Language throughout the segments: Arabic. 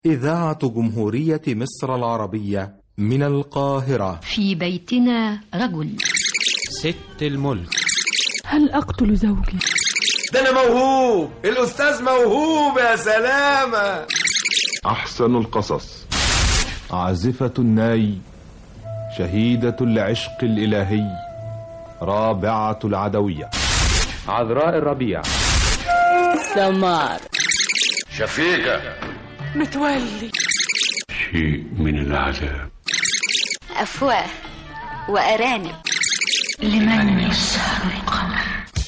إذاعة جمهورية مصر العربية من القاهرة. في بيتنا رجل. ست الملك. هل أقتل زوجي؟ ده أنا موهوب، الأستاذ موهوب يا سلامة. أحسن القصص. عازفة الناي، شهيدة العشق الإلهي، رابعة العدوية، عذراء الربيع، سمار، شفيقة، متولي، شيء من العذاب، أفواه وأرانب، لمن يسهر القمر.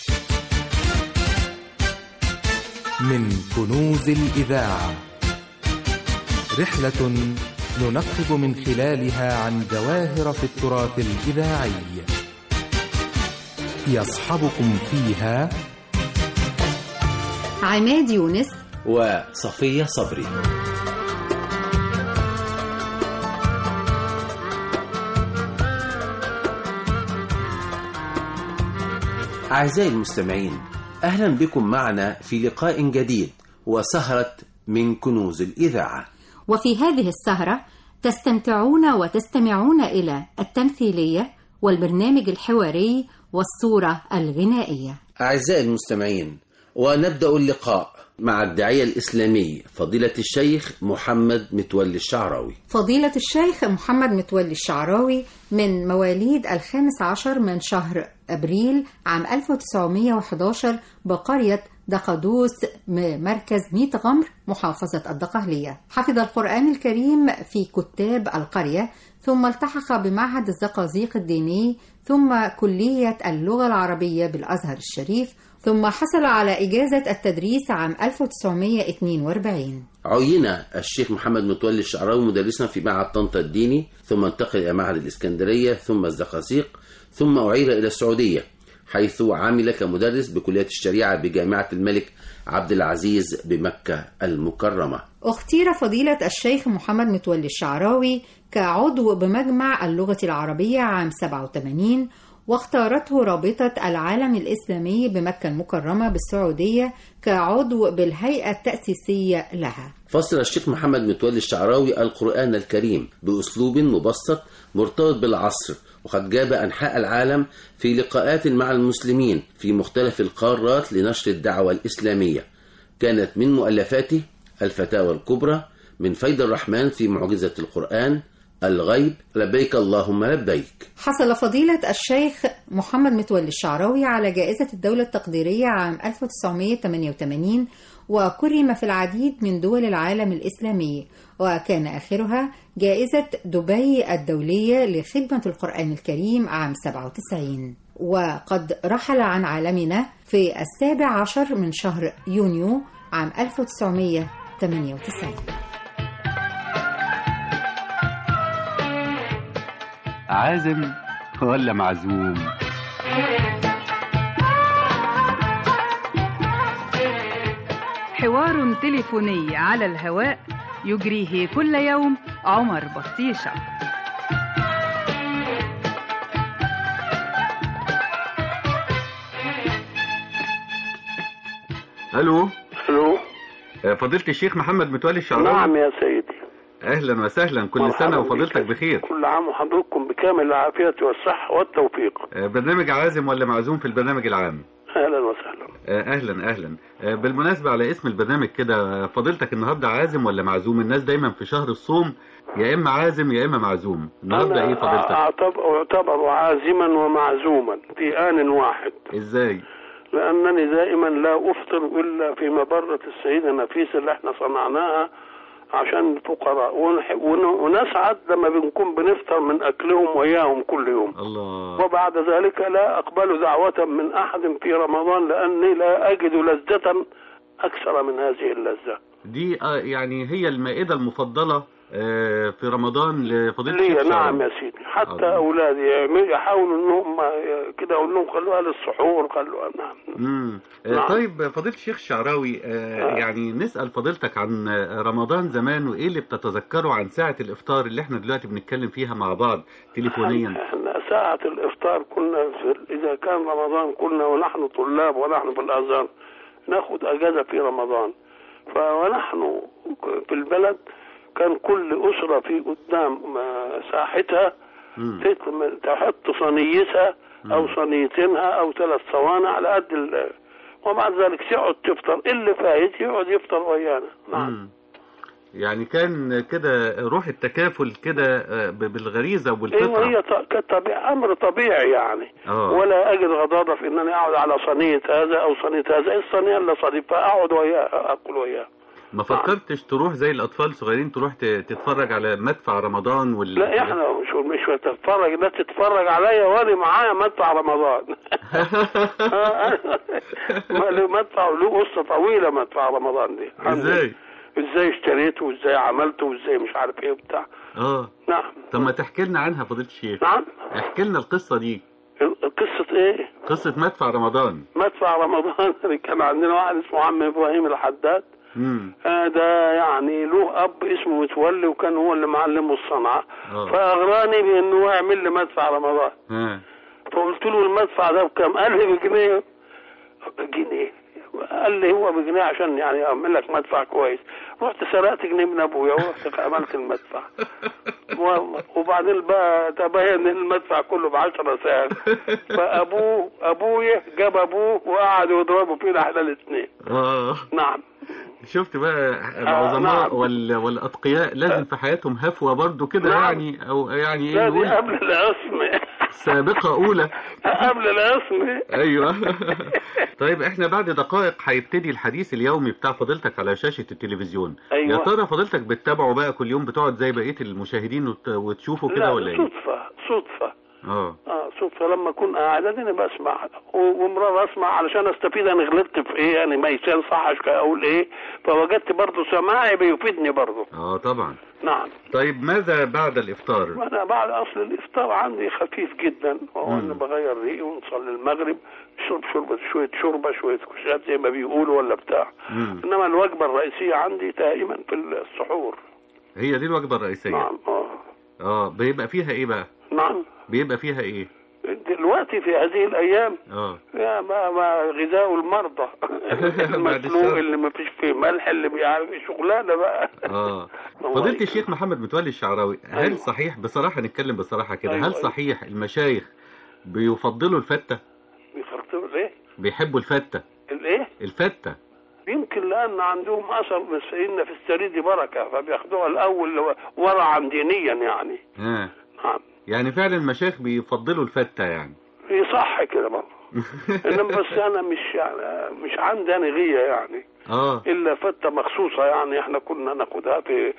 من كنوز الإذاعة، رحلة ننقب من خلالها عن جواهر في التراث الإذاعي. يصحبكم فيها عماد يونس وصفية صبري. أعزائي المستمعين، أهلا بكم معنا في لقاء جديد وسهرة من كنوز الإذاعة. وفي هذه السهرة تستمتعون وتستمعون إلى التمثيلية والبرنامج الحواري والصورة الغنائية. أعزائي المستمعين، ونبدأ اللقاء مع الداعية الإسلامي فضيلة الشيخ محمد متولي الشعراوي. فضيلة الشيخ محمد متولي الشعراوي من مواليد 15 من شهر أبريل عام 1911 بقرية دقدوس مركز ميت غمر محافظة الدقهلية. حفظ القرآن الكريم في كتاب القرية، ثم التحق بمعهد الزقازيق الديني، ثم كلية اللغة العربية بالأزهر الشريف، ثم حصل على إجازة التدريس عام 1942. عين الشيخ محمد متولي الشعراوي مدرسا في معهد طنطا الديني، ثم انتقل إلى معهد الإسكندرية ثم الزقازيق، ثم أعير إلى السعودية حيث عمل كمدرس بكلية الشريعة بجامعة الملك عبد العزيز بمكة المكرمة. اختير فضيلة الشيخ محمد متولي الشعراوي كعضو بمجمع اللغة العربية عام 87، واختارته رابطة العالم الإسلامي بمكة المكرمة بالسعودية كعضو بالهيئة التأسيسية لها. فصل الشيخ محمد متولي الشعراوي القرآن الكريم بأسلوب مبسط مرتبط بالعصر، وقد جاب أنحاء العالم في لقاءات مع المسلمين في مختلف القارات لنشر الدعوة الإسلامية. كانت من مؤلفاته الفتاوى الكبرى، من فيض الرحمن في معجزة القرآن، الغيب، لبيك اللهم لبيك. حصل فضيلة الشيخ محمد متولي الشعراوي على جائزة الدولة التقديرية عام 1988، وكرم في العديد من دول العالم الإسلامي، وكان آخرها جائزة دبي الدولية لخدمة القرآن الكريم عام 97. وقد رحل عن عالمنا في 17 من شهر يونيو عام 1998. عازم ولا معزوم؟ حوار تليفوني على الهواء يجريه كل يوم عمر بطيشة. الو. الو، فضيلة الشيخ محمد متولي الشعراوي. نعم يا سيدي. اهلا وسهلا، كل سنة وفضيلتك بخير. كل عام وحضرتكم بكامل العافية والصحة والتوفيق. برنامج عازم ولا معزوم في البرنامج العام. اهلا وسهلا. اهلا. بالمناسبة على اسم البرنامج كده، فضيلتك النهاردة عازم ولا معزوم؟ الناس دايما في شهر الصوم يا اما عازم يا اما معزوم، النهاردة ايه فضيلتك؟ اعتبر عازما ومعزوما في آن واحد. ازاي؟ لأنني دائما لا أفطر إلا في مبرة السيدة نفيسة اللي احنا صنعناها عشان الفقراء، ونسعد لما بنكون بنفطر من أكلهم وياهم كل يوم. الله. وبعد ذلك لا أقبل دعوة من أحد في رمضان، لأني لا أجد لذة أكثر من هذه اللذة. دي يعني هي المائدة المفضلة في رمضان لفضيلة لي. نعم يا سيدي، حتى أولادي يحاولوا أنهم كده أقول لهم خلوها للسحور، خلوها. نعم. طيب فضيلة الشيخ الشعراوي، يعني نسأل فضيلتك عن رمضان زمان، وإيه اللي بتتذكره عن ساعة الإفطار اللي احنا دلوقتي بنتكلم فيها مع بعض تليفونيا؟ احنا ساعة الإفطار كنا إذا كان رمضان كنا ونحن طلاب ونحن في الأزهر ناخد أجازة في رمضان، ونحن في البلد كان كل أسرة في قدام ساحتها تحط صينيتها أو صينيتينها أو 3 صواني على قد ومع ذلك تقعد تفطر، اللي فايت يقعد يفطر ويانا. نعم. يعني كان كده روح التكافل كده بالغريزة وبالفطرة. هي أمر طبيعي يعني. ولا أجد غضاضة في إنني أقعد على صينية هذا أو صينية هذا، الصينية اللي صديقها أقعد وياه أكل وياه. ما فكرتش تروح زي الأطفال الصغيرين تروح تتفرج على مدفع رمضان لا احنا مش تتفرج، لا تتفرج عليا وانا معايا مدفع رمضان. مدفع له قصة طويلة مدفع رمضان دي. ازاي اشتريته وازاي عملته وازاي مش عارف ايه وبتاع. نعم. طب ما تحكي لنا عنها فضيلة الشيخ. نعم. احكي لنا القصة دي. قصة ايه؟ قصة مدفع رمضان. مدفع رمضان كان عندنا واحد اسمه عم ابراهيم الحداد. ده يعني له اب اسمه متولي وكان هو اللي معلمه الصنعة. فاغراني بانه يعمل لي مدفع رمضان. فقلت له المدفع ده بكام؟ قال لي بجنيه. قال لي هو بجنيه عشان يعني اعمل لك مدفع كويس. رحت سرقت جنيه من ابويا ورحت عملت المدفع. وبعدين بقى تبين ان المدفع كله ب10 ساعات. ابويا جاب ابوه وقعدوا يضربوا فينا احنا الاثنين. نعم. شفت بقى العظماء والاتقياء لازم في حياتهم هفوه برضو كده. نعم. يعني او يعني لا دي قبل العصمه. سابقه اولى. قبل العصمه. ايوه. طيب احنا بعد دقائق هيبتدي الحديث اليومي بتاع فضيلتك على شاشه التلفزيون. أيوة. يا ترى فضيلتك بتتابعه بقى كل يوم، بتقعد زي بقيه المشاهدين وتشوفه كده ولا ايه؟ صدفه. صدفة لما اكون قاعد انا بسمع ومرة اسمع علشان استفيد انا غلطت في ايه، يعني ما يصحش اقول ايه، فوجدت برضه سماعي بيفيدني برضه. طبعا. نعم. طيب ماذا بعد الافطار؟ انا بعد اصل الافطار عندي خفيف جدا، وهو انا بغير ريقي ونصلي المغرب، شوية شوربة كشات زي ما بيقولوا ولا بتاع. انما الوجبة الرئيسية عندي دائما في السحور. هي دي الوجبة الرئيسية؟ نعم. بيبقى فيها ايه بقى؟ نعم. بيبقى فيها ايه دلوقتي في هذه الايام؟ يا ما غذاء المرضى. المسلوق اللي ما فيش فيه ملح، اللي بيعرف شغلانه بقى. فضيلة الشيخ محمد متولي الشعراوي، هل صحيح بصراحة نتكلم بصراحة كده، هل صحيح المشايخ بيفضلوا الفتة؟ بيفضلوا الايه؟ بيحبوا الفتة. الايه؟ الفتة. يمكن لان عندهم اثر من سيدنا في السريد بركة، فبياخدوها الاول ورعا دينيا يعني. نعم. يعني فعلا المشايخ بيفضلوا الفتة يعني. صح كده برضه. انما بس انا مش عندي انا غيه يعني. الا فتة مخصوصة يعني احنا كنا ناخدها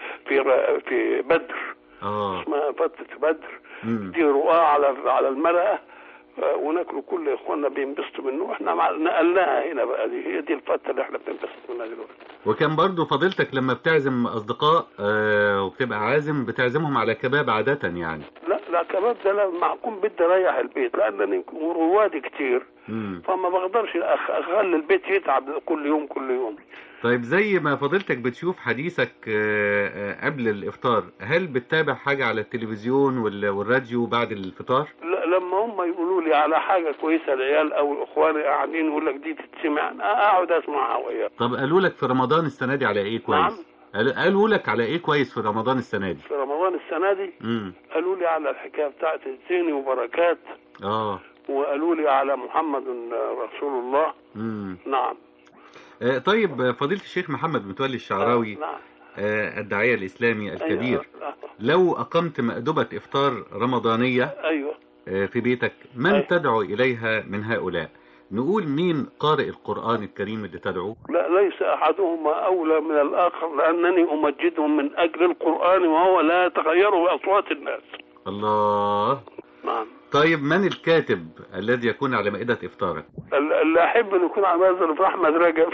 في بدر. اسمها فتة بدر. دي رقاة على المرأة، وناكلوا كل اخواننا بينبسطوا منه، احنا نقلناها هنا بقى. هي دي الفتة اللي احنا بننبسط منها دلوقتي. وكان برضو فضيلتك لما بتعزم اصدقاء وبتبقى عازم بتعزمهم على كباب عادة يعني؟ لا كباب ده لما اكون بدي اريح البيت، لانني روادي كتير. فما بقدرش اخلي البيت يتعب كل يوم. طيب زي ما فضيلتك بتشوف حديثك قبل الافطار، هل بتتابع حاجة على التلفزيون والراديو بعد الفطار؟ لا، لما هم يقولوا لي على حاجة كويسة العيال او اخواني قاعدين يقول لك دي تتسمع، اقعد اسمعها وياك. طب قالوا لك في رمضان السنة دي على ايه كويس؟ نعم. قالوا لك على ايه كويس في رمضان السنة دي؟ في رمضان السنة دي قالوا لي على الحكاية بتاعت الزيني وبركات. وقالوا لي على محمد رسول الله. نعم. طيب فضيلة الشيخ محمد متولي الشعراوي. نعم. الداعية الإسلامي الكبير. لو أقمت مأدبة إفطار رمضانية في بيتك، من تدعو إليها من هؤلاء؟ نقول مين قارئ القرآن الكريم اللي تدعو؟ لا، ليس أحدهما أولى من الآخر، لأنني أمجدهم من أجل القرآن، وهو لا يتغير بأصوات الناس. الله. نعم. طيب من الكاتب الذي يكون على مائدة إفطارك؟ اللي أحب أن يكون على مائدة في أحمد رجب.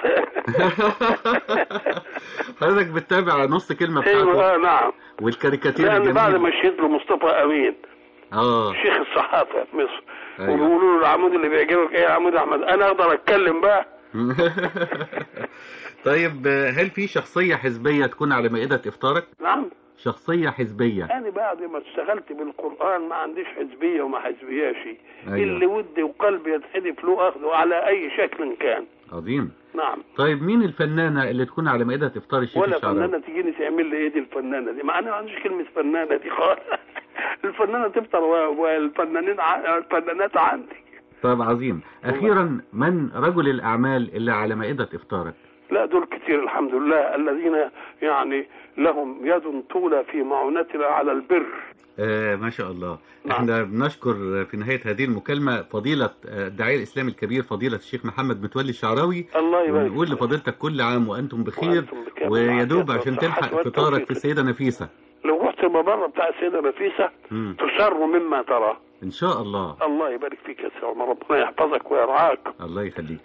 حضرتك بتتابع نص كلمة بتاعته؟ نعم. والكاريكاتير لأن بعد ما شهد له مصطفى أمين شيخ الصحافة في مصر. وبيقولوا له العمود اللي بيعجبك ايه يا عمود احمد، انا اقدر اتكلم بقى. طيب هل في شخصية حزبية تكون على مائدة افطارك؟ نعم. شخصية حزبية. انا بعد ما اشتغلت بالقرآن ما عنديش حزبية وما حزبياش. اللي ودي وقلبي يتحدف له اخذه على اي شكل كان. عظيم. نعم. طيب مين الفنانة اللي تكون على مائدة إفطار الشيخ الشعراوي؟ ولا فنانة تجيني تعمل لي ايه دي الفنانة دي؟ ما انا ما عنديش كلمة فنانة دي خالص. الفنانة تفطر الفنانات عندي. طيب عظيم. أخيرا من رجل الأعمال اللي على مائدة إفطارك؟ لا دول كتير الحمد لله، الذين يعني لهم يد طولة في معونتنا على البر. ما شاء الله. نعم. احنا بنشكر في نهاية هذه المكالمة فضيلة الداعية الإسلامي الكبير فضيلة الشيخ محمد متولي الشعراوي. الله يبارك. ونقول لفضيلتك كل عام وأنتم بخير، ويدوب عشان تلحق فطارك في السيدة نفيسة. لو رحت المبرة بتاع السيدة نفيسة تسر مما ترى إن شاء الله. الله يبارك فيك يا سيدي عمر، ربنا يحفظك ويرعاك. الله يخليك.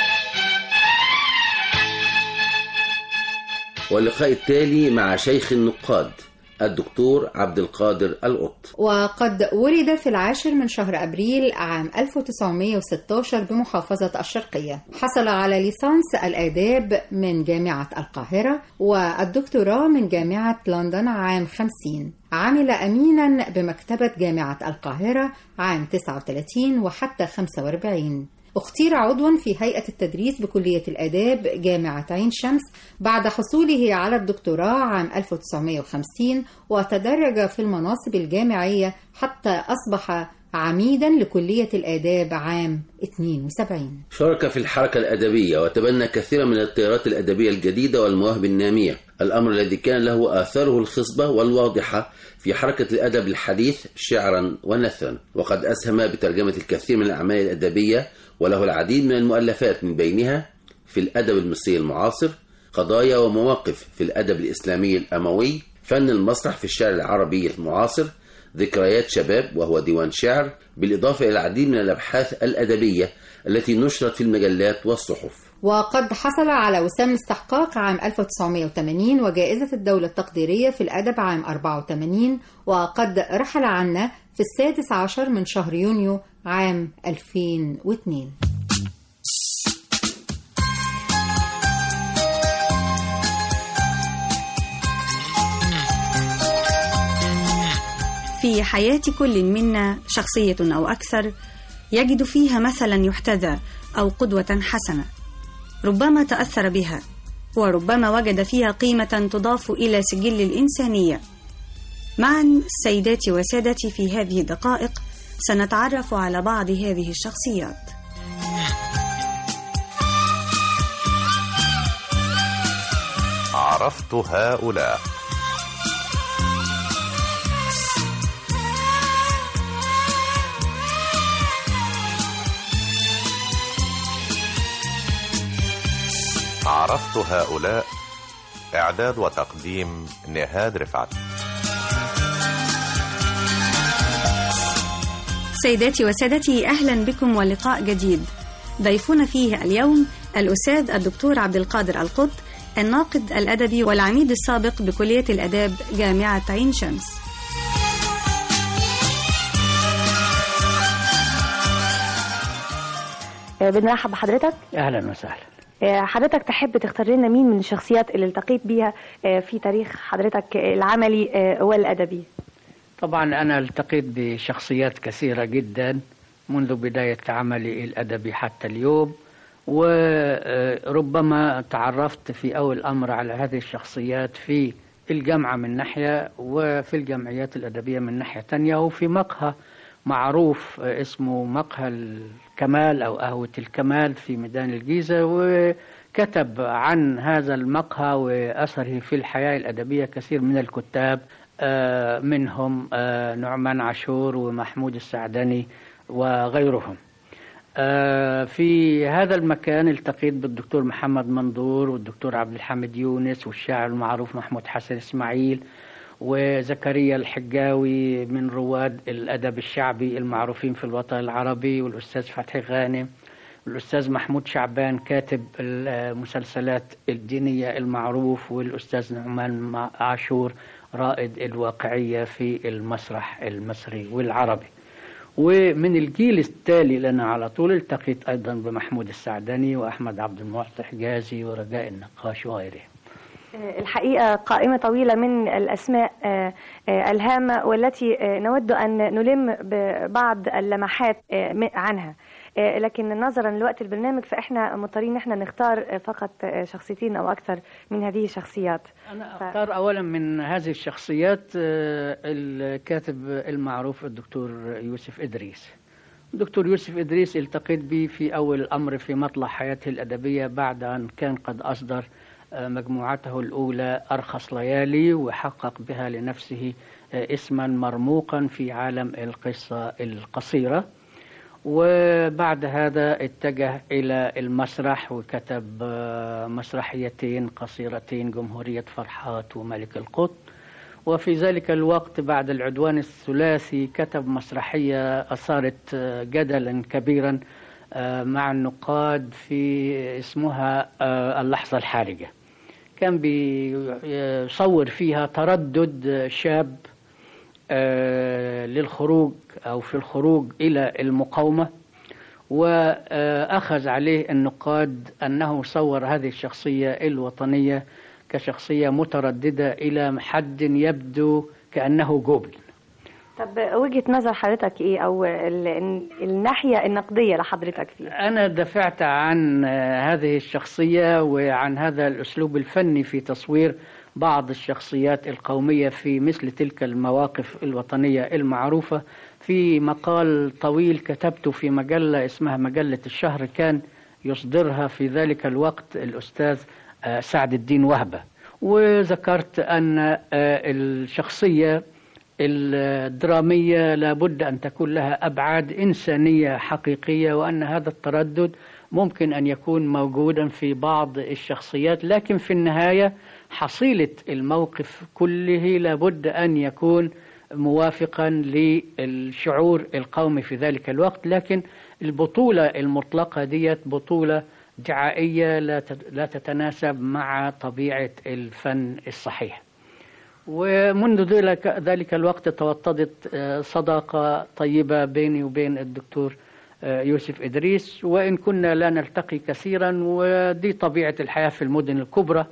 واللقاء التالي مع شيخ النقاد الدكتور عبد القادر القط. وقد ولد في 10 من شهر أبريل عام 1916 بمحافظة الشرقية. حصل على ليسانس الآداب من جامعة القاهرة والدكتوراه من جامعة لندن عام 50. عمل أمينا بمكتبة جامعة القاهرة عام 39 وحتى 45. اختير عضوا في هيئة التدريس بكلية الآداب جامعة عين شمس بعد حصوله على الدكتوراه عام 1950، وتدرج في المناصب الجامعية حتى أصبح عميدا لكلية الآداب عام 72. شارك في الحركة الأدبية وتبنى كثيرا من التيارات الأدبية الجديدة والمواهب النامية، الأمر الذي كان له آثاره الخصبة والواضحة في حركة الأدب الحديث شعرا ونثرا، وقد أسهم بترجمة الكثير من الأعمال الأدبية، وله العديد من المؤلفات من بينها في الأدب المصري المعاصر، قضايا ومواقف في الأدب الإسلامي الأموي، فن المسرح في الشعر العربي المعاصر، ذكريات شباب وهو ديوان شعر، بالإضافة إلى العديد من الأبحاث الأدبية التي نشرت في المجلات والصحف. وقد حصل على وسام الاستحقاق عام 1980 وجائزة الدولة التقديرية في الأدب عام 84، وقد رحل عنا في 16 من شهر يونيو عام 2002. في حياة كل منا شخصية أو أكثر يجد فيها مثلا يحتذى أو قدوة حسنة، ربما تأثر بها وربما وجد فيها قيمة تضاف إلى سجل الإنسانية. معا سيداتي وسادتي في هذه الدقائق سنتعرف على بعض هذه الشخصيات. عرفت هؤلاء. عرفت هؤلاء. إعداد وتقديم نهاد رفعت. سيداتي وسادتي، أهلا بكم ولقاء جديد. ضيفنا فيه اليوم الأستاذ الدكتور عبد القادر القط، الناقد الأدبي والعميد السابق بكلية الآداب جامعة عين شمس. بنرحب بحضرتك. أهلا وسهلا. حضرتك تحب تختار لنا مين من الشخصيات اللي التقيت بيها في تاريخ حضرتك العملي والأدبي؟ طبعا أنا التقيت بشخصيات كثيرة جدا منذ بداية عملي الأدبي حتى اليوم، وربما تعرفت في أول أمر على هذه الشخصيات في الجامعة من ناحية، وفي الجمعيات الأدبية من ناحية تانية، وفي مقهى معروف اسمه مقهى الكمال أو قهوة الكمال في ميدان الجيزة، وكتب عن هذا المقهى وأثره في الحياة الأدبية كثير من الكتاب، منهم نعمان عاشور ومحمود السعدني وغيرهم. في هذا المكان التقيت بالدكتور محمد منظور والدكتور عبد الحميد يونس والشاعر المعروف محمود حسن إسماعيل وزكريا الحجاوي من رواد الأدب الشعبي المعروفين في الوطن العربي، والأستاذ فتحي غانم، والأستاذ محمود شعبان كاتب المسلسلات الدينية المعروف، والأستاذ نعمان عاشور رائد الواقعية في المسرح المصري والعربي. ومن الجيل التالي لنا على طول التقيت أيضا بمحمود السعدني وأحمد عبد المعطي حجازي ورجاء النقاش وغيرهم. الحقيقة قائمة طويلة من الأسماء الهامة والتي نود أن نلم ببعض اللمحات عنها. لكن نظرا لوقت البرنامج فإحنا مضطرين إن احنا نختار فقط شخصيتين أو أكثر من هذه الشخصيات. أنا أختار أولا من هذه الشخصيات الكاتب المعروف الدكتور يوسف إدريس. الدكتور يوسف إدريس التقيت به في أول الأمر في مطلع حياته الأدبية بعد أن كان قد أصدر مجموعته الأولى أرخص ليالي، وحقق بها لنفسه اسما مرموقا في عالم القصة القصيرة. وبعد هذا اتجه إلى المسرح وكتب مسرحيتين قصيرتين، جمهورية فرحات وملك القط. وفي ذلك الوقت بعد العدوان الثلاثي كتب مسرحية أثارت جدلا كبيرا مع النقاد في اسمها اللحظة الحرجة. كان بيصور فيها تردد شاب للخروج أو في الخروج إلى المقاومة، وأخذ عليه النقاد أنه صور هذه الشخصية الوطنية كشخصية مترددة إلى حد يبدو كأنه جوبل. طب وجهة نظر حضرتك إيه أو الناحية النقدية لحضرتك فيه؟ أنا دفعت عن هذه الشخصية وعن هذا الأسلوب الفني في تصوير بعض الشخصيات القومية في مثل تلك المواقف الوطنية المعروفة في مقال طويل كتبته في مجلة اسمها مجلة الشهر، كان يصدرها في ذلك الوقت الأستاذ سعد الدين وهبة. وذكرت أن الشخصية الدرامية لابد أن تكون لها أبعاد إنسانية حقيقية، وأن هذا التردد ممكن أن يكون موجودا في بعض الشخصيات، لكن في النهاية حصيلة الموقف كله لابد أن يكون موافقا للشعور القومي في ذلك الوقت. لكن البطولة المطلقة ديت بطولة دعائية لا تتناسب مع طبيعة الفن الصحيح. ومنذ ذلك الوقت توطدت صداقة طيبة بيني وبين الدكتور يوسف إدريس، وإن كنا لا نلتقي كثيرا، ودي طبيعة الحياة في المدن الكبرى،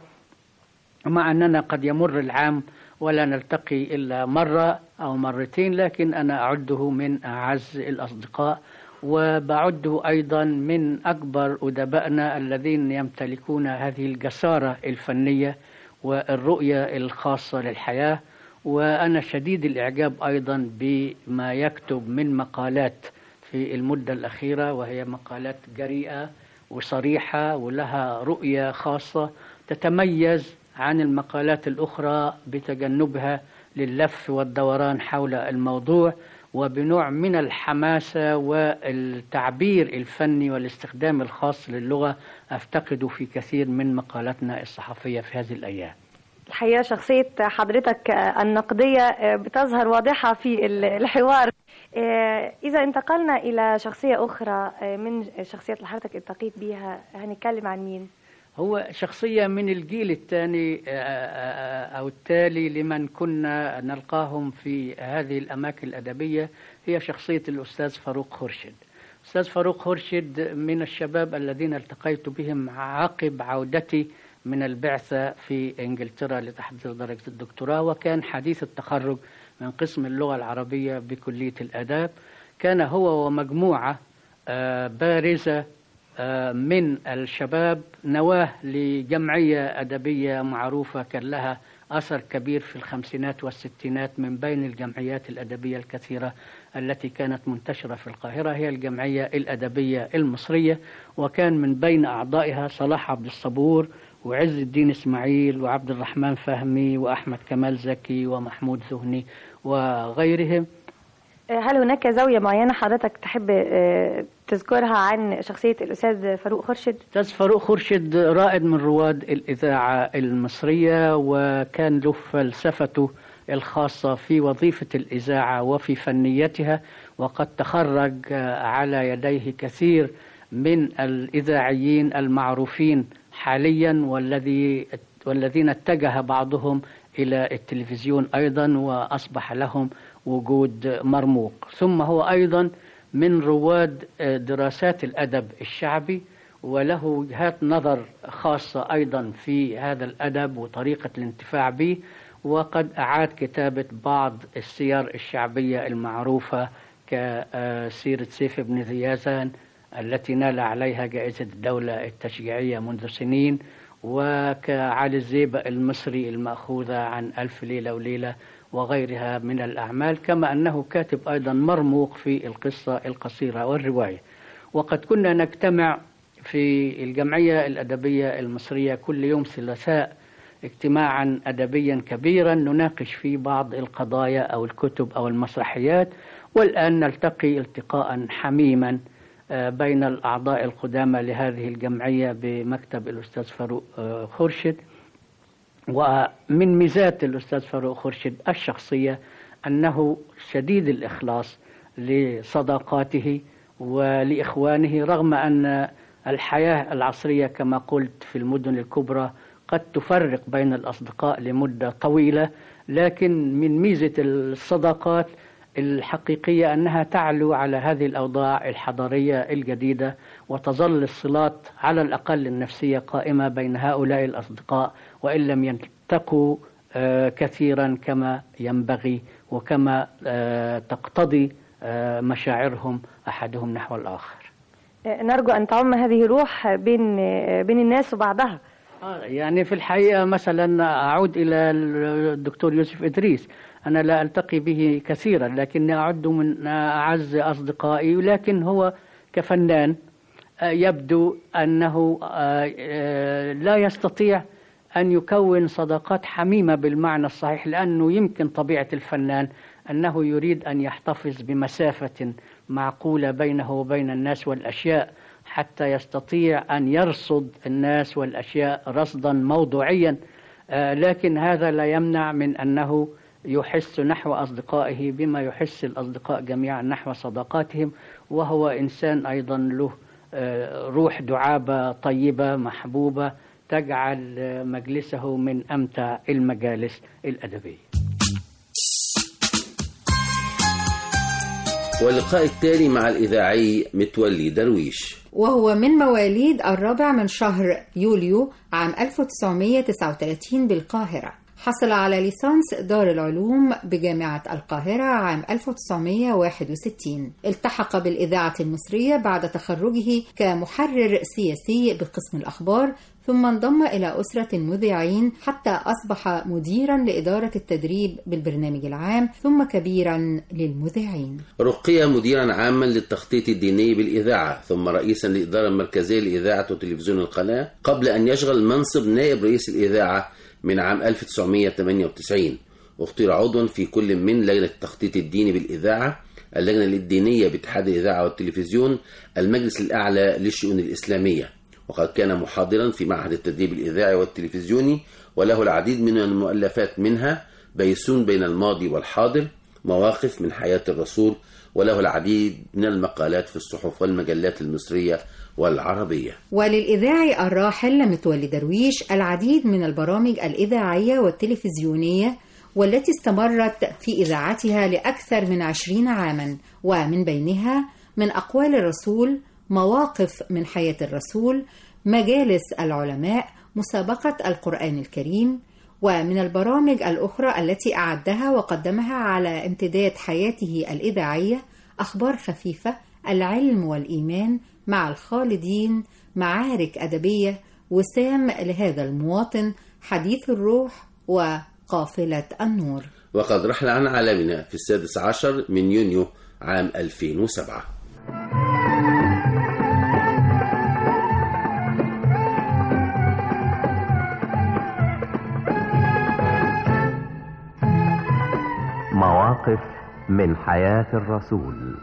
مع أننا قد يمر العام ولا نلتقي إلا مرة أو مرتين، لكن أنا أعده من أعز الأصدقاء، وبعده أيضا من أكبر أدبائنا الذين يمتلكون هذه الجسارة الفنية والرؤية الخاصة للحياة. وأنا شديد الإعجاب أيضا بما يكتب من مقالات في المدة الأخيرة، وهي مقالات جريئة وصريحة ولها رؤية خاصة تتميز عن المقالات الأخرى بتجنبها لللف والدوران حول الموضوع، وبنوع من الحماسة والتعبير الفني والاستخدام الخاص للغة أفتقد في كثير من مقالاتنا الصحفية في هذه الأيام. الحقيقة شخصية حضرتك النقدية بتظهر واضحة في الحوار. إذا انتقلنا إلى شخصية أخرى من الشخصيات اللي حضرتك التقيت بيها، هنتكلم عن مين؟ هو شخصية من الجيل الثاني أو التالي لمن كنا نلقاهم في هذه الأماكن الأدبية، هي شخصية الأستاذ فاروق خورشيد. أستاذ فاروق خورشيد من الشباب الذين التقيت بهم عقب عودتي من البعثة في إنجلترا لتحضير درجة الدكتوراه، وكان حديث التخرج من قسم اللغة العربية بكلية الآداب. كان هو ومجموعة بارزة من الشباب نواة لجمعية أدبية معروفة كان لها أثر كبير في الخمسينات والستينات، من بين الجمعيات الأدبية الكثيرة التي كانت منتشرة في القاهرة هي الجمعية الأدبية المصرية، وكان من بين أعضائها صلاح عبد الصبور وعز الدين إسماعيل وعبد الرحمن فهمي وأحمد كمال زكي ومحمود ذهني وغيرهم. هل هناك زاوية معينة حضرتك تحب تذكرها عن شخصية الأستاذ فاروق خورشيد؟ الأستاذ فاروق خورشيد رائد من رواد الإذاعة المصرية، وكان له فلسفته الخاصة في وظيفة الإذاعة وفي فنيتها، وقد تخرج على يديه كثير من الإذاعيين المعروفين حاليا، والذين اتجه بعضهم إلى التلفزيون أيضا وأصبح لهم وجود مرموق. ثم هو أيضا من رواد دراسات الأدب الشعبي، وله وجهات نظر خاصة أيضا في هذا الأدب وطريقة الانتفاع به، وقد أعاد كتابة بعض السير الشعبية المعروفة كسيرة سيف بن ذيازان التي نال عليها جائزة الدولة التشجيعية منذ سنين، وكعلي الزيبق المصري المأخوذة عن ألف ليلة وليلة وغيرها من الأعمال، كما أنه كاتب أيضا مرموق في القصة القصيرة والرواية. وقد كنا نجتمع في الجمعية الأدبية المصرية كل يوم ثلاثاء اجتماعا أدبيا كبيرا نناقش فيه بعض القضايا أو الكتب أو المسرحيات. والآن نلتقي التقاء حميما بين الأعضاء القدامى لهذه الجمعية بمكتب الأستاذ فاروق خورشيد. ومن ميزات الأستاذ فاروق خورشيد الشخصية أنه شديد الإخلاص لصداقاته ولإخوانه، رغم أن الحياة العصرية كما قلت في المدن الكبرى قد تفرق بين الأصدقاء لمدة طويلة، لكن من ميزة الصداقات الحقيقية أنها تعلو على هذه الأوضاع الحضارية الجديدة، وتظل الصلات على الأقل النفسية قائمة بين هؤلاء الأصدقاء وإن لم يلتقوا كثيرا كما ينبغي وكما تقتضي مشاعرهم أحدهم نحو الآخر. نرجو أن تعم هذه الروح بين الناس وبعضها. يعني في الحقيقة مثلا أعود إلى الدكتور يوسف إدريس، أنا لا ألتقي به كثيرا لكني أعد من أعز أصدقائي، لكن هو كفنان يبدو أنه لا يستطيع أن يكون صداقات حميمة بالمعنى الصحيح، لأنه يمكن طبيعة الفنان أنه يريد أن يحتفظ بمسافة معقولة بينه وبين الناس والأشياء حتى يستطيع أن يرصد الناس والأشياء رصدا موضوعيا، لكن هذا لا يمنع من أنه يحس نحو أصدقائه بما يحس الأصدقاء جميعا نحو صداقاتهم، وهو إنسان أيضا له روح دعابة طيبة محبوبة تجعل مجلسه من أمتع المجالس الأدبية. واللقاء التالي مع الإذاعي متولي درويش، وهو من مواليد 4 من شهر يوليو عام 1939 بالقاهرة. حصل على ليسانس دار العلوم بجامعة القاهرة عام 1961. التحق بالإذاعة المصرية بعد تخرجه كمحرر سياسي بقسم الأخبار، ثم انضم إلى أسرة المذيعين حتى أصبح مديرا لإدارة التدريب بالبرنامج العام ثم كبيرا للمذيعين. رقي مديرا عاما للتخطيط الديني بالإذاعة، ثم رئيسا للإدارة المركزية لإذاعة وتلفزيون القناة، قبل أن يشغل منصب نائب رئيس الإذاعة من عام 1998. واختير عضوا في كل من لجنة التخطيط الديني بالإذاعة، اللجنة الدينية باتحاد الإذاعة والتلفزيون، المجلس الأعلى للشؤون الإسلامية. وقد كان محاضرا في معهد التدريب الإذاعي والتلفزيوني، وله العديد من المؤلفات منها بيسون بين الماضي والحاضر، مواقف من حياة الرسول، وله العديد من المقالات في الصحف والمجلات المصرية والعربية. وللإذاعي الراحل متولي درويش العديد من البرامج الإذاعية والتلفزيونية والتي استمرت في إذاعتها لأكثر من 20 عاما، ومن بينها من أقوال الرسول، مواقف من حياة الرسول، مجالس العلماء، مسابقة القرآن الكريم. ومن البرامج الأخرى التي أعدها وقدمها على امتداد حياته الإذاعية أخبار خفيفة، العلم والإيمان، مع الخالدين، معارك أدبية، وسام لهذا المواطن، حديث الروح، وقافلة النور. وقد رحل عن عالمنا في 16 من يونيو عام 2007. مواقف من حياة الرسول.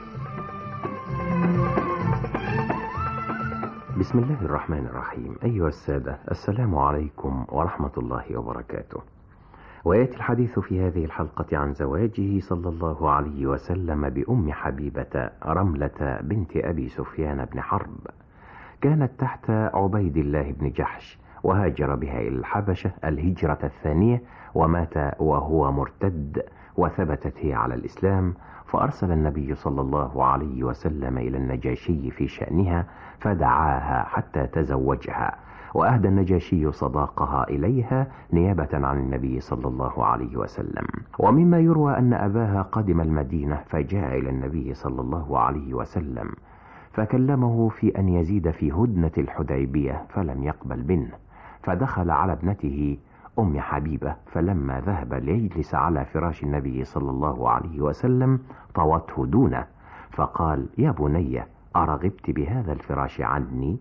بسم الله الرحمن الرحيم. أيها السادة، السلام عليكم ورحمة الله وبركاته. ويأتي الحديث في هذه الحلقة عن زواجه صلى الله عليه وسلم بأم حبيبة رملة بنت أبي سفيان بن حرب. كانت تحت عبيد الله بن جحش، وهاجر بها إلى الحبشة الهجرة الثانية، ومات وهو مرتد، وثبتت هي على الإسلام، فأرسل النبي صلى الله عليه وسلم إلى النجاشي في شأنها فدعاها حتى تزوجها، وأهدى النجاشي صداقها إليها نيابة عن النبي صلى الله عليه وسلم. ومما يروى أن أباها قدم المدينة فجاء إلى النبي صلى الله عليه وسلم، فكلمه في أن يزيد في هدنة الحديبية فلم يقبل منه، فدخل على ابنته أم حبيبة، فلما ذهب ليجلس على فراش النبي صلى الله عليه وسلم طوته دونه، فقال: يا بني، أرغبت بهذا الفراش عني؟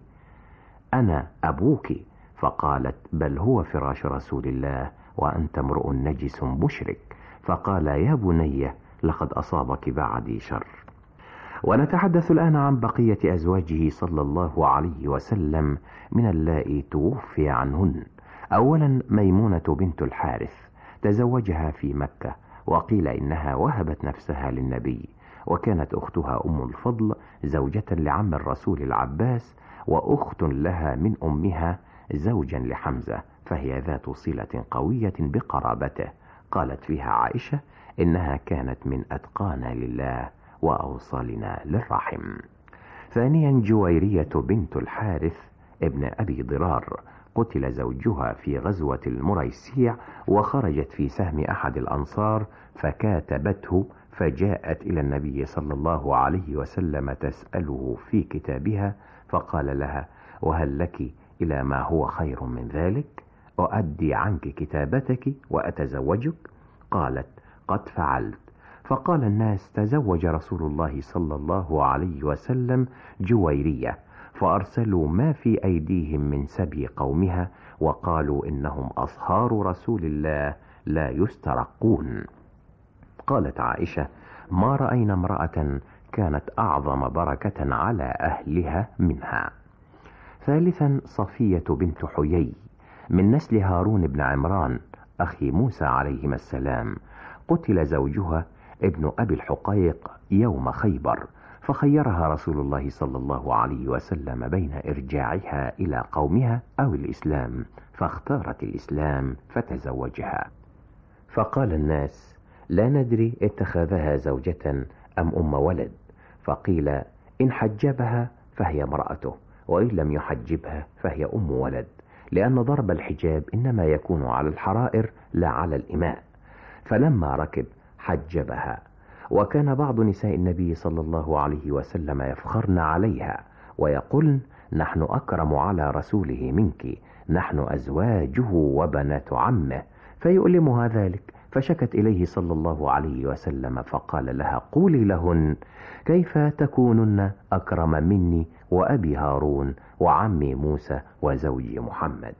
أنا أبوك. فقالت: بل هو فراش رسول الله وأنت امرؤ نجس مشرك. فقال: يا بني، لقد أصابك بعدي شر. ونتحدث الآن عن بقية أزواجه صلى الله عليه وسلم من اللائي توفي عنهن. أولا ميمونة بنت الحارث، تزوجها في مكة، وقيل إنها وهبت نفسها للنبي، وكانت أختها أم الفضل زوجة لعم الرسول العباس، وأخت لها من أمها زوجا لحمزة، فهي ذات صلة قوية بقرابته. قالت فيها عائشة: إنها كانت من أتقانا لله وأوصالنا للرحم. ثانيا جويرية بنت الحارث ابن أبي ضرار، قتل زوجها في غزوة المريسيع، وخرجت في سهم أحد الأنصار فكاتبته، فجاءت إلى النبي صلى الله عليه وسلم تسأله في كتابها، فقال لها: وهل لك إلى ما هو خير من ذلك؟ أؤدي عنك كتابتك وأتزوجك؟ قالت: قد فعلت. فقال الناس: تزوج رسول الله صلى الله عليه وسلم جويرية، فأرسلوا ما في أيديهم من سبي قومها، وقالوا إنهم أصهار رسول الله لا يسترقون. قالت عائشة: ما رأينا امرأة كانت أعظم بركة على أهلها منها. ثالثا صفية بنت حيي، من نسل هارون بن عمران أخي موسى عليهما السلام، قتل زوجها ابن أبي الحقيق يوم خيبر، فخيرها رسول الله صلى الله عليه وسلم بين إرجاعها إلى قومها أو الإسلام، فاختارت الإسلام فتزوجها. فقال الناس: لا ندري اتخذها زوجة أم ولد. فقيل: إن حجبها فهي امرأته، وإن لم يحجبها فهي أم ولد، لأن ضرب الحجاب إنما يكون على الحرائر لا على الإماء. فلما ركب حجبها. وكان بعض نساء النبي صلى الله عليه وسلم يفخرن عليها ويقولن: نحن أكرم على رسوله منك، نحن أزواجه وبنات عمه، فيؤلمها ذلك، فشكت إليه صلى الله عليه وسلم، فقال لها: قولي لهن: كيف تكونن أكرم مني وأبي هارون وعمي موسى وزوجي محمد؟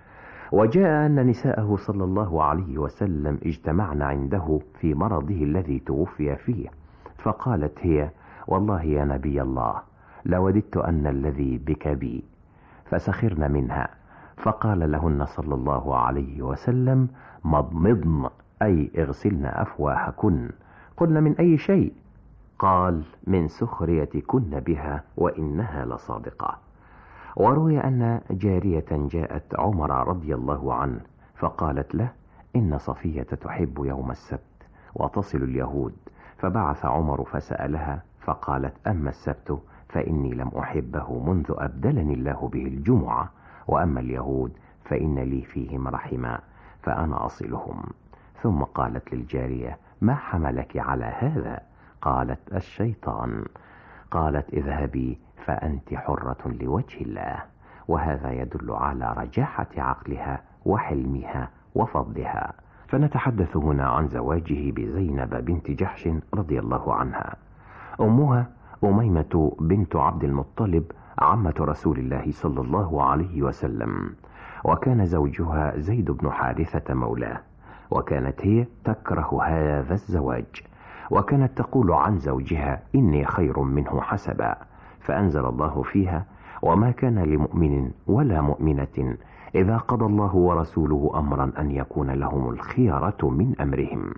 وجاء أن نساءه صلى الله عليه وسلم اجتمعن عنده في مرضه الذي توفي فيه، فقالت هي: والله يا نبي الله، لوددت أن الذي بك بي. فسخرن منها، فقال لهن صلى الله عليه وسلم: مضمضن، أي اغسلن أفواهكن. قلن: من أي شيء؟ قال: من سخريتكن بها، وإنها لصادقة. وروي أن جارية جاءت عمر رضي الله عنه فقالت له: إن صفية تحب يوم السبت وتصل اليهود، فبعث عمر فسألها، فقالت: أما السبت فإني لم أحبه منذ أبدلني الله به الجمعة، وأما اليهود فإن لي فيهم رحما فأنا أصلهم. ثم قالت للجارية: ما حملك على هذا؟ قالت: الشيطان. قالت: اذهبي فأنت حرة لوجه الله. وهذا يدل على رجاحة عقلها وحلمها وفضلها. فنتحدث هنا عن زواجه بزينب بنت جحش رضي الله عنها. أمها أميمة بنت عبد المطلب عمة رسول الله صلى الله عليه وسلم، وكان زوجها زيد بن حارثة مولاه، وكانت هي تكره هذا الزواج، وكانت تقول عن زوجها: إني خير منه حسبا. فأنزل الله فيها: وما كان لمؤمن ولا مؤمنة إذا قضى الله ورسوله أمرا أن يكون لهم الخيرة من أمرهم.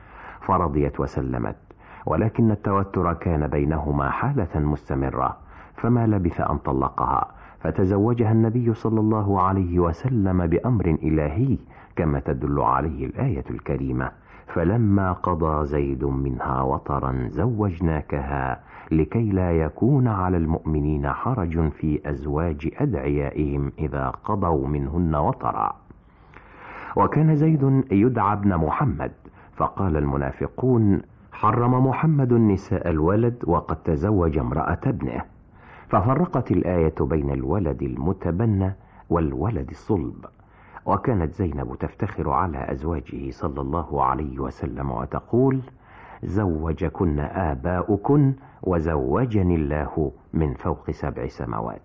فرضيت وسلمت، ولكن التوتر كان بينهما حالة مستمرة، فما لبث أن طلقها، فتزوجها النبي صلى الله عليه وسلم بأمر إلهي كما تدل عليه الآية الكريمة: فلما قضى زيد منها وطرا زوجناكها لكي لا يكون على المؤمنين حرج في أزواج أدعيائهم إذا قضوا منهن وطرا. وكان زيد يدعى ابن محمد، فقال المنافقون: حرم محمد نساء الولد وقد تزوج امرأة ابنه. ففرقت الآية بين الولد المتبنى والولد الصلب. وكانت زينب تفتخر على أزواجه صلى الله عليه وسلم وتقول: زوجكن آباؤكن وزوجني الله من فوق 7 سماوات.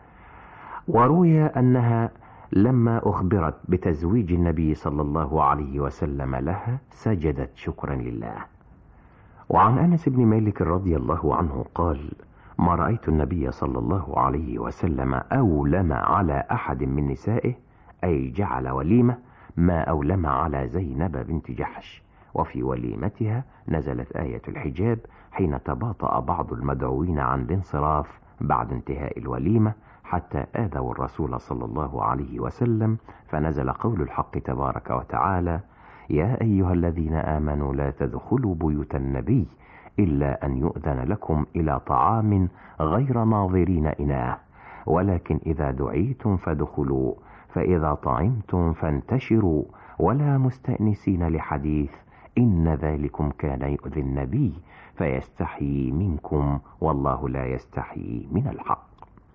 وروي أنها لما أخبرت بتزويج النبي صلى الله عليه وسلم لها سجدت شكرا لله. وعن أنس بن مالك رضي الله عنه قال: ما رأيت النبي صلى الله عليه وسلم أولم على أحد من نسائه، أي جعل وليمة، ما أولم على زينب بنت جحش. وفي وليمتها نزلت آية الحجاب حين تباطأ بعض المدعوين عن الانصراف بعد انتهاء الوليمة حتى آذوا الرسول صلى الله عليه وسلم، فنزل قول الحق تبارك وتعالى: يا أيها الذين آمنوا لا تدخلوا بيوت النبي إلا أن يؤذن لكم إلى طعام غير ناظرين إناه، ولكن إذا دعيتم فادخلوا، فإذا طعمتم فانتشروا ولا مستأنسين لحديث، إن ذلكم كان يؤذي النبي فيستحيي منكم والله لا يستحيي من الحق.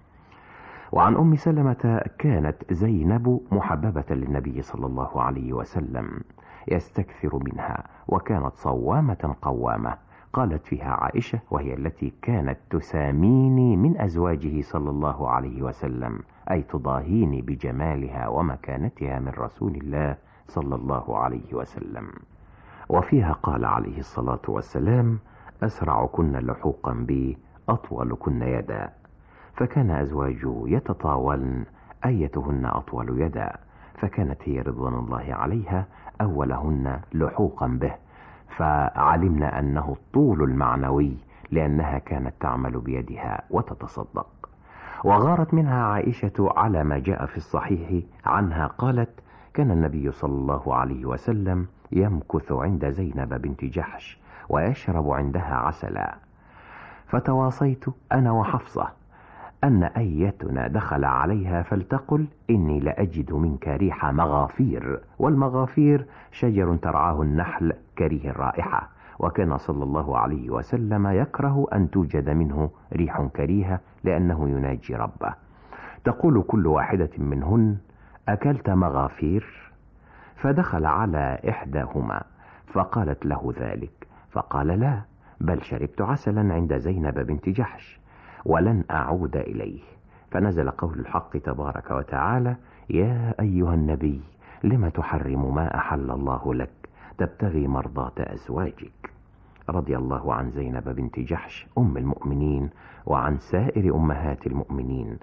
وعن أم سلمة كانت زينب محببة للنبي صلى الله عليه وسلم يستكثر منها، وكانت صوامة قوامة. قالت فيها عائشة، وهي التي كانت تساميني من أزواجه صلى الله عليه وسلم، أي تضاهيني بجمالها ومكانتها من رسول الله صلى الله عليه وسلم. وفيها قال عليه الصلاة والسلام: أسرعكن لحوقا بي أطولكن يدا. فكان أزواجه يتطاولن أيتهن أطول يدا، فكانت هي رضوان الله عليها أولهن لحوقا به، فعلمنا أنه الطول المعنوي لأنها كانت تعمل بيدها وتتصدق. وغارت منها عائشة على ما جاء في الصحيح عنها قالت: كان النبي صلى الله عليه وسلم يمكث عند زينب بنت جحش ويشرب عندها عسلا، فتواصيت أنا وحفصة أن أيتنا دخل عليها فلتقل: إني لأجد منك ريح مغافير، والمغافير شجر ترعاه النحل كريه الرائحة، وكان صلى الله عليه وسلم يكره أن توجد منه ريح كريهة لأنه يناجي ربه. تقول كل واحدة منهن: أكلت مغافير؟ فدخل على إحداهما فقالت له ذلك، فقال: لا، بل شربت عسلا عند زينب بنت جحش ولن أعود إليه. فنزل قول الحق تبارك وتعالى: يا أيها النبي لم تحرم ما أحل الله لك تبتغي مرضات أزواجك. رضي الله عن زينب بنت جحش أم المؤمنين وعن سائر أمهات المؤمنين.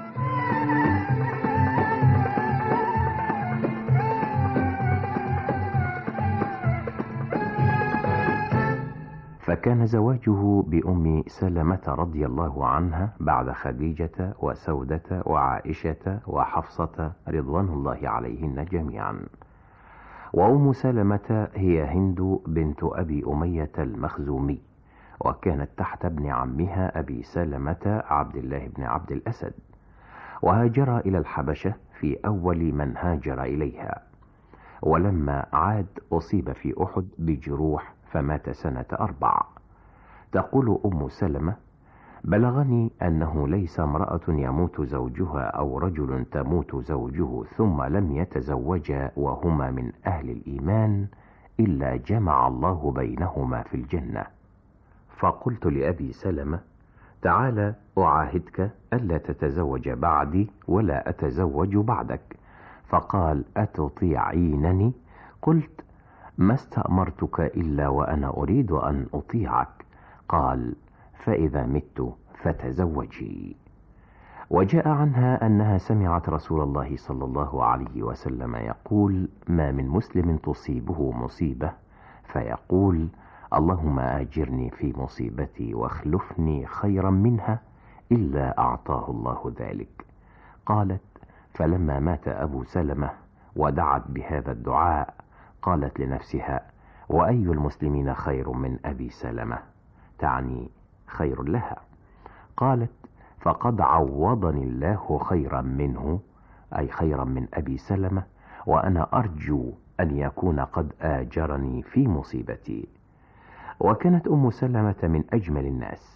فكان زواجه بأم سلمة رضي الله عنها بعد خديجة وسودة وعائشة وحفصة رضوان الله عليهن جميعا. وأم سلمة هي هند بنت أبي أمية المخزومي، وكانت تحت ابن عمها أبي سلمة عبد الله بن عبد الأسد، وهاجر إلى الحبشة في أول من هاجر إليها، ولما عاد أصيب في أحد بجروح فمات سنة 4. تقول أم سلمة: بلغني أنه ليس امرأة يموت زوجها أو رجل تموت زوجه ثم لم يتزوجا وهما من أهل الإيمان إلا جمع الله بينهما في الجنة. فقلت لأبي سلمة: تعالى أعاهدك ألا تتزوج بعدي ولا أتزوج بعدك. فقال: أتطيعينني؟ قلت: ما استأمرتك إلا وأنا أريد أن أطيعك. قال: فإذا مت فتزوجي. وجاء عنها أنها سمعت رسول الله صلى الله عليه وسلم يقول: ما من مسلم تصيبه مصيبة فيقول: اللهم آجرني في مصيبتي واخلفني خيرا منها إلا أعطاه الله ذلك. قالت: فلما مات أبو سلمة ودعت بهذا الدعاء قالت لنفسها: وأي المسلمين خير من أبي سلمة؟ تعني خير لها. قالت: فقد عوضني الله خيرا منه، أي خيرا من أبي سلمة، وأنا أرجو أن يكون قد آجرني في مصيبتي. وكانت أم سلمة من أجمل الناس،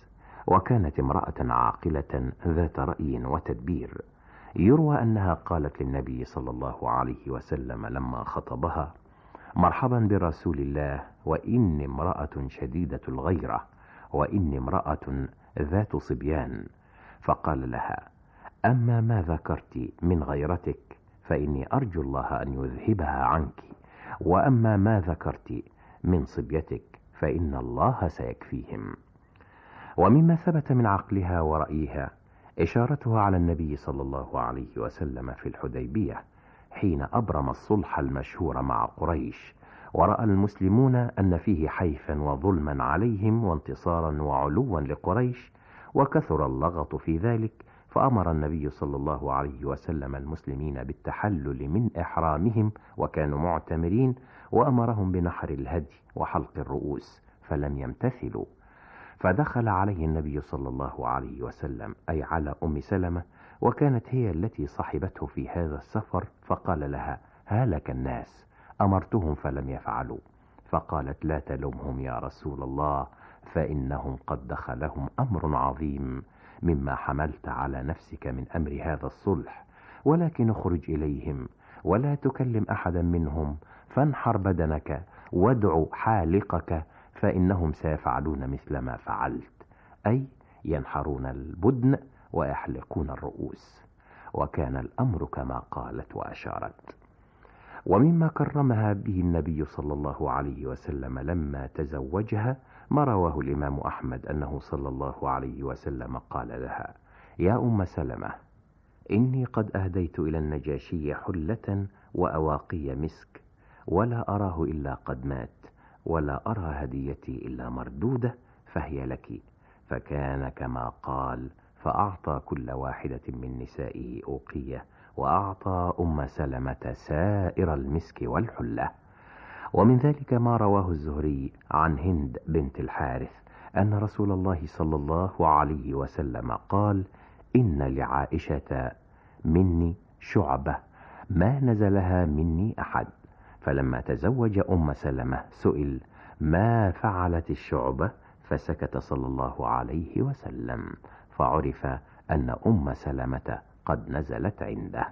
وكانت امرأة عاقلة ذات رأي وتدبير. يروى أنها قالت للنبي صلى الله عليه وسلم لما خطبها: مرحبا برسول الله، وإني امرأة شديدة الغيرة، وإني امرأة ذات صبيان. فقال لها: أما ما ذكرت من غيرتك فإني أرجو الله أن يذهبها عنك، وأما ما ذكرت من صبيتك فإن الله سيكفيهم. ومما ثبت من عقلها ورأيها إشارتها على النبي صلى الله عليه وسلم في الحديبية حين أبرم الصلح المشهور مع قريش، ورأى المسلمون أن فيه حيفا وظلما عليهم وانتصارا وعلوا لقريش، وكثر اللغط في ذلك، فأمر النبي صلى الله عليه وسلم المسلمين بالتحلل من إحرامهم وكانوا معتمرين، وأمرهم بنحر الهدي وحلق الرؤوس فلم يمتثلوا. فدخل عليه النبي صلى الله عليه وسلم، أي على أم سلمة، وكانت هي التي صحبته في هذا السفر، فقال لها: هلك الناس، أمرتهم فلم يفعلوا. فقالت: لا تلومهم يا رسول الله، فإنهم قد دخلهم أمر عظيم مما حملت على نفسك من أمر هذا الصلح، ولكن اخرج إليهم ولا تكلم أحدا منهم، فانحر بدنك وادع حالقك، فإنهم سيفعلون مثل ما فعلت، أي ينحرون البدن ويحلقون الرؤوس. وكان الأمر كما قالت وأشارت. ومما كرمها به النبي صلى الله عليه وسلم لما تزوجها ما رواه الإمام أحمد أنه صلى الله عليه وسلم قال لها: يا أم سلمة، إني قد أهديت إلى النجاشي حلة وأواقي مسك، ولا أراه إلا قد مات، ولا أرى هديتي إلا مردودة، فهي لك. فكان كما قال، فأعطى كل واحدة من نسائه أوقية، وأعطى أم سلمة سائر المسك والحلة. ومن ذلك ما رواه الزهري عن هند بنت الحارث أن رسول الله صلى الله عليه وسلم قال: إن لعائشة مني شعبة ما نزلها مني أحد. فلما تزوج أم سلمة سئل: ما فعلت الشعبة؟ فسكت صلى الله عليه وسلم، فعرف أن أم سلمة قد نزلت عنده.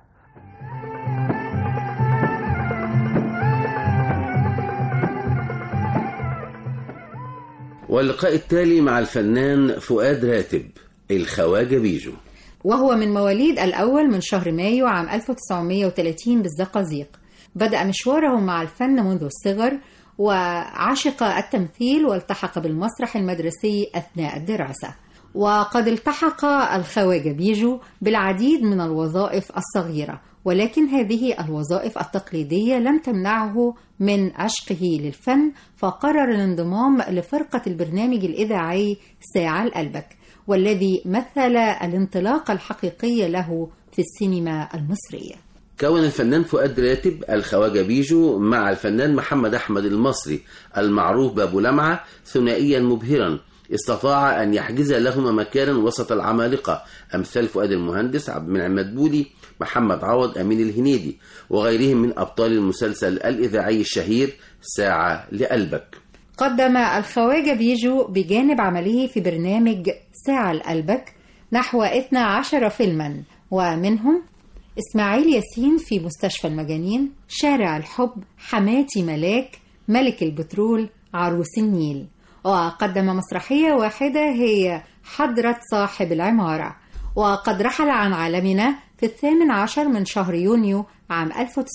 واللقاء التالي مع الفنان فؤاد راتب، الخواجة بيجو، وهو من مواليد الأول من شهر مايو عام 1930 بالزقازيق. بدأ مشواره مع الفن منذ الصغر، وعشق التمثيل، والتحق بالمسرح المدرسي أثناء الدراسة. وقد التحق الخواجة بيجو بالعديد من الوظائف الصغيرة، ولكن هذه الوظائف التقليدية لم تمنعه من عشقه للفن، فقرر الانضمام لفرقة البرنامج الإذاعي ساعة الألبك، والذي مثل الانطلاق الحقيقي له في السينما المصرية. كون الفنان فؤاد راتب الخواجة بيجو مع الفنان محمد أحمد المصري المعروف بأبو لمعة ثنائيا مبهرا استطاع أن يحجز لهما مكانا وسط العمالقة أمثال فؤاد المهندس، عبد المنعم مدبولي، محمد عوض، أمين الهنيدي، وغيرهم من أبطال المسلسل الإذاعي الشهير ساعة لألبك. قدم الخواجة بيجو بجانب عمله في برنامج ساعة الألبك نحو 12 فيلما، ومنهم إسماعيل ياسين في مستشفى المجانين، شارع الحب، حماتي ملاك، ملك البترول، عروس النيل. وقدم مسرحية واحدة هي حضرة صاحب العمارة. وقد رحل عن عالمنا في 18 من شهر يونيو عام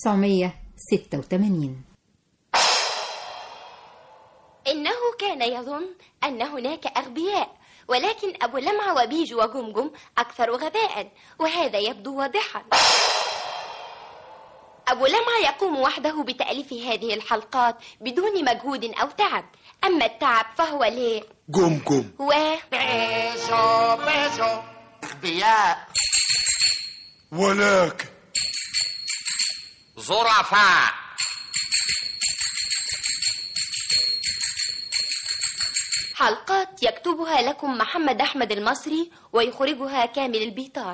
1986. إنه كان يظن أن هناك أغبياء، ولكن أبو لمعة وبيجو وجمجم أكثر غباء، وهذا يبدو واضحا. أبو لمعة يقوم وحده بتأليف هذه الحلقات بدون مجهود أو تعب، أما التعب فهو جمجم بيجو أغبياء، ولكن ظرفاء. حلقات يكتبها لكم محمد أحمد المصري ويخرجها كامل البيطار.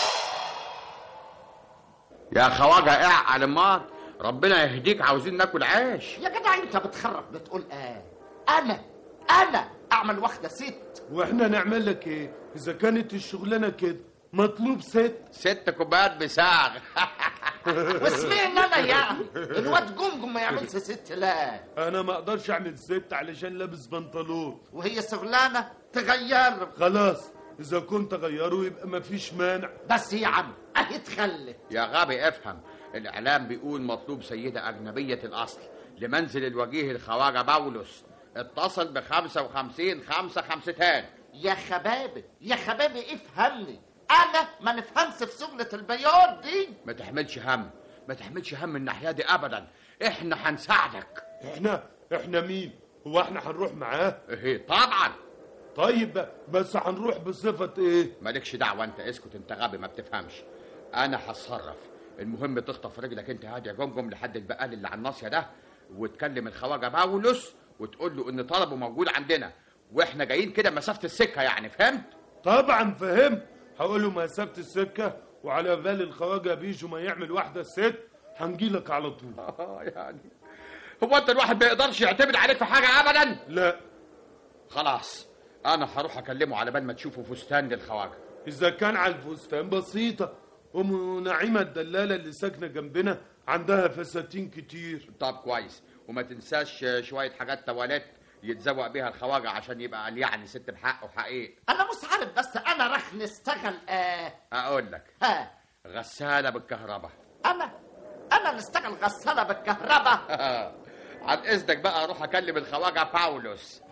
يا خواجة اعقل امال، ربنا يهديك، عاوزين ناكل عيش. يا جدع انت بتخرف، بتقول ايه؟ انا اعمل واحدة ست واحنا نعمل لك ايه اذا كانت الشغلانه كده؟ مطلوب 6 كوبايات بساغ. واسمعنا انا يعني الواد جمجم ما يعملش 6 لا. انا ما اقدرش اعمل 6 علشان لابس بنطلون. وهي شغلانه تغير. خلاص اذا كنت اغيره يبقى ما فيش مانع. بس يا عم اهي تخلي. يا غبي افهم، الاعلام بيقول مطلوب سيده اجنبيه الاصل لمنزل الوجيه الخواجه باولوس، اتصل ب55 5 5 تاني. يا خبابي يا خبابي افهمني، انا ما نفهمش في شغله البياض دي. ما تحملش هم، ما تحملش هم الناحيه دي ابدا، احنا هنساعدك. احنا مين؟ هو احنا هنروح معاه؟ ايه طبعا. طيب بس هنروح بصفه ايه؟ مالكش دعوه انت، اسكت انت غبي ما بتفهمش. انا هتصرف، المهم تخطف رجلك انت هادي يا جمجم لحد البقال اللي على الناصيه ده، وتكلم الخواجه باولوس وتقول له ان طلبه موجود عندنا واحنا جايين كده مسافه السكه، يعني فهمت؟ طبعا فهمت. هقول له مسافه السكه، وعلى بال الخواجه بيجو ما يعمل واحده ست هنجيلك على طول. يعني هو انت الواحد ما يقدرش يعتمد عليك في حاجه ابدا؟ لا خلاص انا هروح اكلمه على بال ما تشوفه فستان للخواجه. اذا كان على الفستان بسيطه، ام نعيمه الدلاله اللي ساكنه جنبنا عندها فساتين كتير. طب كويس، وما تنساش شويه حاجات تواليت يتزوق بيها الخواجه عشان يبقى قال يعني ست بحق وحقيقي. انا مش عارف بس انا راح نشتغل اقول لك غساله بالكهرباء. انا نشتغل غساله بالكهرباء. عن اذنك بقى اروح اكلم الخواجه باولوس.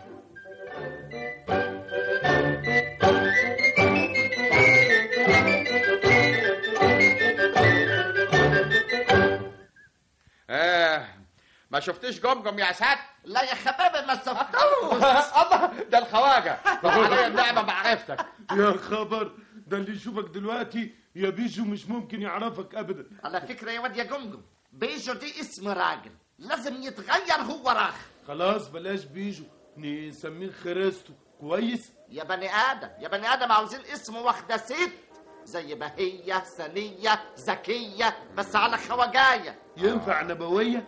ما شفتيش جمجم يا سات؟ لا يا خبابي ما شفتوش. الله ده الخواجه، عليا النعمه معرفتك. يا خبر، ده اللي يشوفك دلوقتي يا بيجو مش ممكن يعرفك ابدا. على فكره يا واد يا جمجم، بيجو دي اسم راجل لازم يتغير، هو راخ. خلاص بلاش بيجو، نسميه خريستو كويس. يا بني ادم عاوزين اسم واخده ست زي بهيه، سنيه، زكيه، بس على خواجايه. ينفع نبويه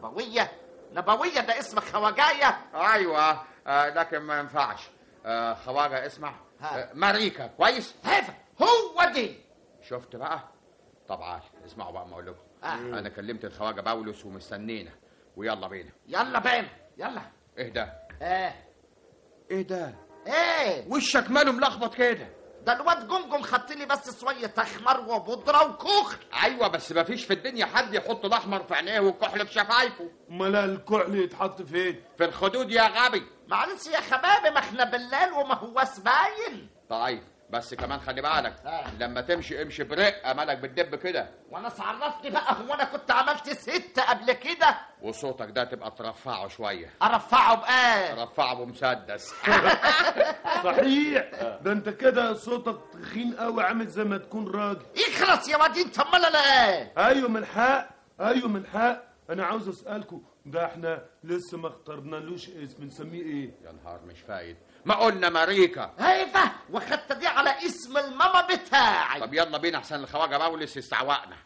ده اسم خواجايه. ايوه لكن ما ينفعش. خواجه اسمع ماريكا كويس. هو دي. شفت بقى؟ طبعا اسمعوا بقى ما اقول لكم. انا كلمت الخواجه باولوس ومستنينا، ويلا بينا. يلا. ايه ده؟ ايه ده؟ ايه وشك ماله ملخبط كده؟ ده الواد جمجم خدت لي بس شويه احمر وبودره وكحل. ايوه بس ما فيش في الدنيا حد يحط الاحمر في عينيه والكحل في شفايفه. امال الكحل يتحط فين؟ في الخدود يا غبي. معلش يا خبابي ما احنا بالليل وما هوش باين. طيب بس كمان خلي بالك لما تمشي امشي برقه مالك بتدب كده. وانا عرفني بقى، هو انا كنت عملت 6 قبل كده؟ وصوتك ده تبقى ترفعه شويه. ارفعه بايه؟ ارفعه بمسدس. صحيح، ده انت كده صوتك تخين قوي عامل زي ما تكون راجل. اخلص يا واد انت، امال انا ايه؟ ايوه من حق انا عاوز اسالكم، ده احنا لسه ما اخترنالوش اسم، نسميه ايه؟ يا نهار مش فايد، ما قلنا ماريكا. ايوه واخدت دي على اسم الماما بتاعي. طب يلا بينا احسن الخواجه باولوس يستعوقنا.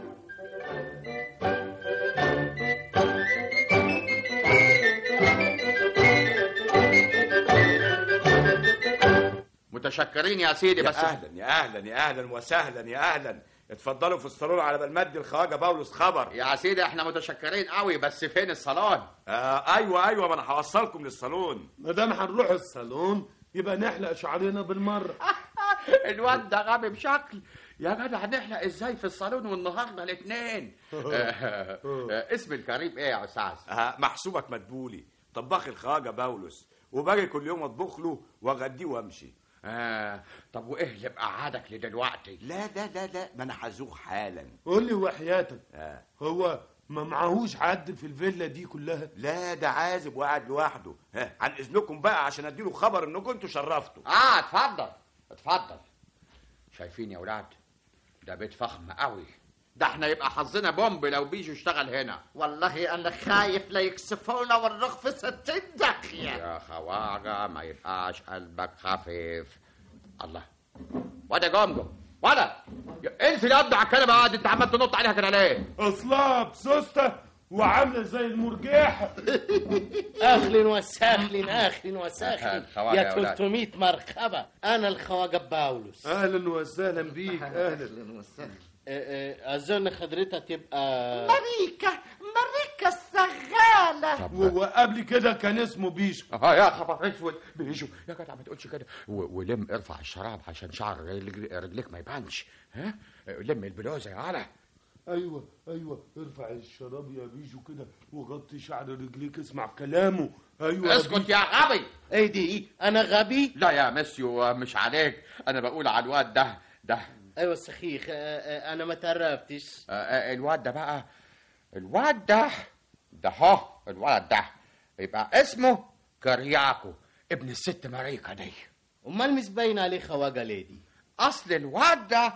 متشكرين يا سيدي. بس يا اهلا وسهلا. اتفضلوا في الصالون على بال ما ادي الخواجه باولوس خبر. يا سيدي احنا متشكرين قوي، بس فين الصالون؟ ايوه ما انا هوصلكم للصالون. ما دام هنروح الصالون يبقى نحلق شعرنا بالمره. الواد ده غبي بشكل. يا جدع نحلق ازاي في الصالون والنهارده الاثنين؟ اسم الكريم ايه يا استاذ؟ محسوبك مدبولي، طباخ الخواجه باولوس، وباجي كل يوم اطبخ له واغديه وامشي. طب وايه اللي بقعدك لدلوقتي؟ لا ما انا هزوق حالا. قول لي وحياتك، هو ما معهوش حد في الفيلا دي كلها؟ لا ده عازب وقاعد لوحده. عن اذنكم بقى عشان اديله خبر انكم انتوا شرفتوا. اتفضل. شايفين يا ولاد؟ ده بيت فخم قوي، ده احنا يبقى حظنا بومب لو بيجوا اشتغل هنا. والله انا خايف لا يكسفونا ونروح في 60 داخيه. يا خواجه ما يبقاش قلبك خفيف. الله، وده جمجم ولا انزل يا ابني على الكنبه. قاعد انت عمال تنط عليها كده ليه؟ اصلها بسوسته وعامله زي المرجيحه. اهلا وسهلا اهلا وسهلا يا 300 مرحبا. انا الخواجه باولوس. اهلا وسهلا بيك. اهلا وسهلا. اظن حضرتك تبقى ماريكا الشغاله. وقبل كده كان اسمه بيشو. يا خبر اسود، بيشو يا جدع ما تقولش كده. ولم ارفع الشراب عشان شعر رجليك ما يبانش. ها لم البلوزه يا علا. ايوه ارفع الشراب يا بيشو كده وغطي شعر رجليك. اسمع كلامه. ايوه اسكت يا غبي. ايه دي؟ انا غبي؟ لا يا مسيو مش عليك، انا بقول على الواد ده. ايوه صحيح، انا ما تعرفتش. الواد ده بقى، الواد ده الولد ده يبقى اسمه كرياكو ابن الست ماريكا دي. امال مش باين عليه خواجه ليدي؟ اصل الواد ده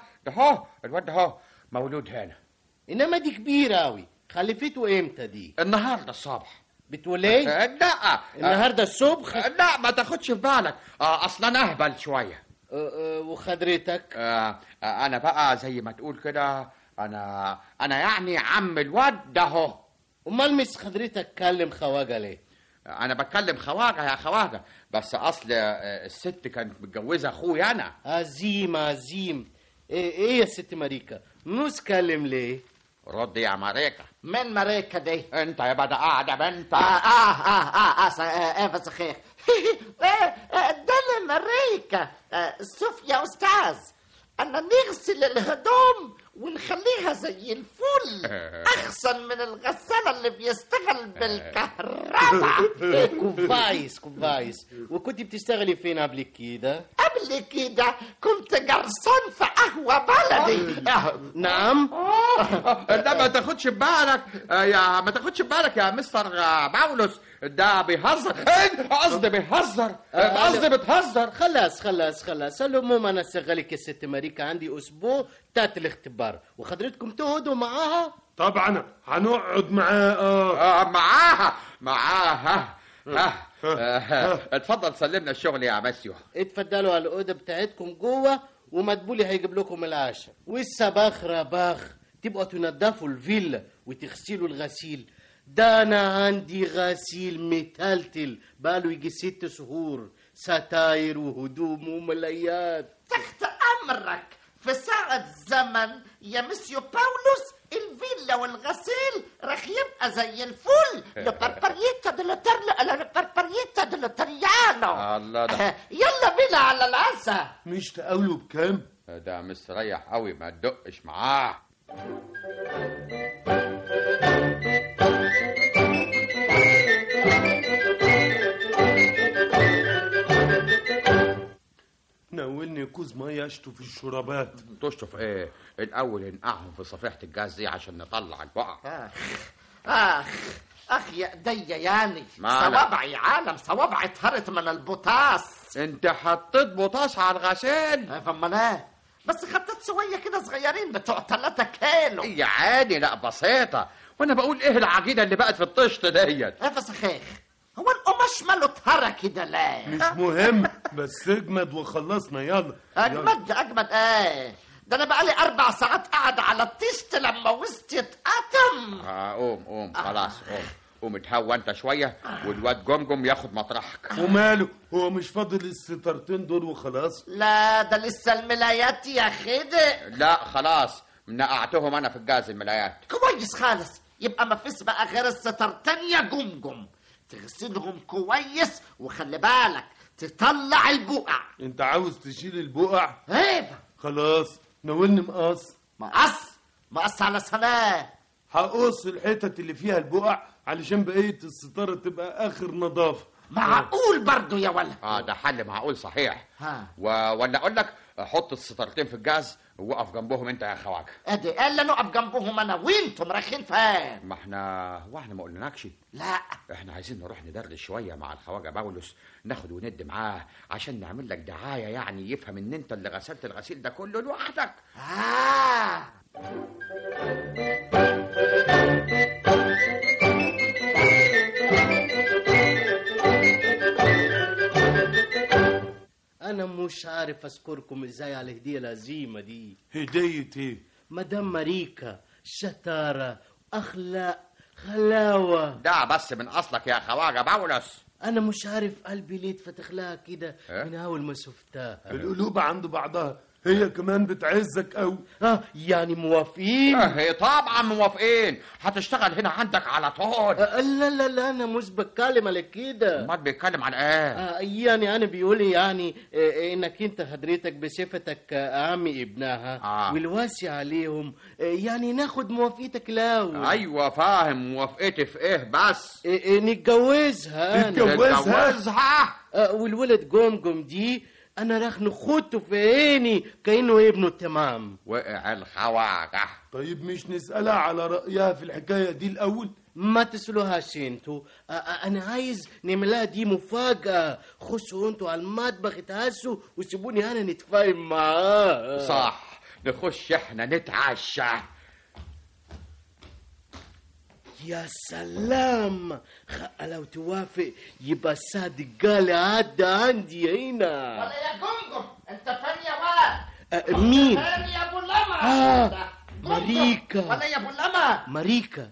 مولود هنا، انما دي كبيره قوي. خلفته امتى دي؟ النهارده الصبح. بتقول ايه؟ لا النهارده الصبح. لا ما تاخدش في بالك، اصلا انا اهبل شويه. وخدرتك؟ انا بقى زي ما تقول كده، انا يعني عم الواد ده اهو. امال مش خدرتك كلم خواجه ليه؟ انا بتكلم خواجه يا خواجه، بس اصل الست كانت متجوزه اخويا انا. عظيم. ايه يا ست ماريكا مش كلم ليه؟ رد يا ماريكا. من ماريكا دي؟ انت يا بدا قاعده بنت. بس خير. ده ماريكا. شوف يا استاذ، انا نغسل الهدوم ونخليها زي الفل احسن من الغسالة اللي بيشتغل بالكهرباء. كويس. وكنت بتشتغلي فين قبل كده؟ قبل كده كنت جرسون في قهوة بلدي. نعم. ده ما تاخدش بالك يا مستر باولوس، ده بيهزر. قصدي بيهزر. بتهزر. خلاص. المهم انا شغالك يا ست ماريكا، عندي اسبوع تحت الاختبار وحضرتكم تقعدوا معاها. طبعا هنقعد معاها. اتفضل سلمنا الشغل يا مسيو. اتفضلوا على الاوضه بتاعتكم جوه، ومدبولي هيجيب لكم العشاء. والصباخ رباخ تبقوا تنضفوا الفيلا وتغسلوا الغسيل. ده انا عندي غسيل متلتل بقاله يجي 6 شهور، ستاير وهدوم وملايات. تحت امرك في ساعة زمن يا مسيو باولوس. الفيلا والغسيل رح يبقى زي الفل. لبربريتا دلوتريانو. الله ده. يلا بينا على العشاء. مش تقاوله بكام؟ ده مستريح قوي، ما تدقش معاه. ناولني كوز ميه اشطف الشرابات. تشطف ايه؟ الاول انقعهم في صفيحه الجاز دي عشان نطلع البقع. اخ يا ايديا يعني صوابعي صوابعي اتهرت من البوتاس. انت حطيت بوتاس على الغسيل؟ فما بس خدت شويه كده صغيرين بتوع 3 كيلو. يا عادي، لا بسيطه. وانا بقول ايه العجينه اللي بقت في الطشت ديت؟ فسخيخ، هو القماش ماله اتهرى كده ليه؟ مش مهم، بس اجمد وخلصنا. يلا اجمد ايه؟ ده انا بقالي 4 ساعات قاعد على الطشت لما وسط اتقطم. قوم خلاص، قوم اتهوى انت شويه والواد جمجم ياخد مطرحك. وماله؟ هو مش فاضل الستارتين دول وخلاص؟ لا ده لسه الملايات يا خدق. لا خلاص، نقعتهم انا في الجاز الملايات. كويس خالص، يبقى ما فيش بقى غير الستارتين يا جمجم. تغسلهم كويس وخلي بالك تطلع البقع. انت عاوز تشيل البقع؟ ايه خلاص، ناولني مقص على سناه. هقص الحتت اللي فيها البقع علشان بقية الستارة تبقى اخر نظافة. معقول برضو يا ولا؟ ده حل معقول صحيح. ولا اقول لك حط الستارتين في الجاز ووقف جنبهم انت يا خواجه. ادي قال نقف جنبهم انا وانتم رايحين فين؟ ما احنا ما قلناكش. لا احنا عايزين نروح ندردش شويه مع الخواجه باولوس، ناخد وندي معاه عشان نعمل لك دعايه، يعني يفهم ان انت اللي غسلت الغسيل ده كله لوحدك. انا مش عارف اشكركم ازاي على الهديه العظيمه دي. هديه ايه؟ مدام ماريكا شطاره اخلاق خلاوة. ده بس من اصلك يا خواجة باولوس. انا مش عارف قلبي ليه اتفتح لها كده من اول ما شفتها. القلوب عند بعضها، هي كمان بتعزك قوي. يعني موافقين؟ هي طبعا موافقين. هتشتغل هنا عندك على طول. لا لا لا انا مش بتكلم على كده. امال بيتكلم عن ايه؟ يعني انا بيقولي يعني انك انت حضرتك بصفتك عمي ابنها والواسي عليهم، يعني ناخد موافقتك الاول. ايوه فاهم. موافقتي في ايه بس؟ نتجوزها. نتجوزها. والولد جمجم دي انا راح نخوته في عيني كأنه ابنه تمام. وقع الخواجة. طيب مش نسألها على رأيها في الحكاية دي الأول؟ ما تسألوهاش انتوا. انا عايز نعملها دي مفاجأة. خشوا انتوا على المطبخ اتهزوا وسيبوني انا نتفاهم معاه. صح، نخش احنا نتعشى. يا سلام، لو توافق يبقى السعد قال عدى عندي هنا. ولا يا جمجم انت فين يا واد؟ مين؟ فين يا ابو لمع؟ ماريكا. ولا يا ابو لمع؟ ماريكا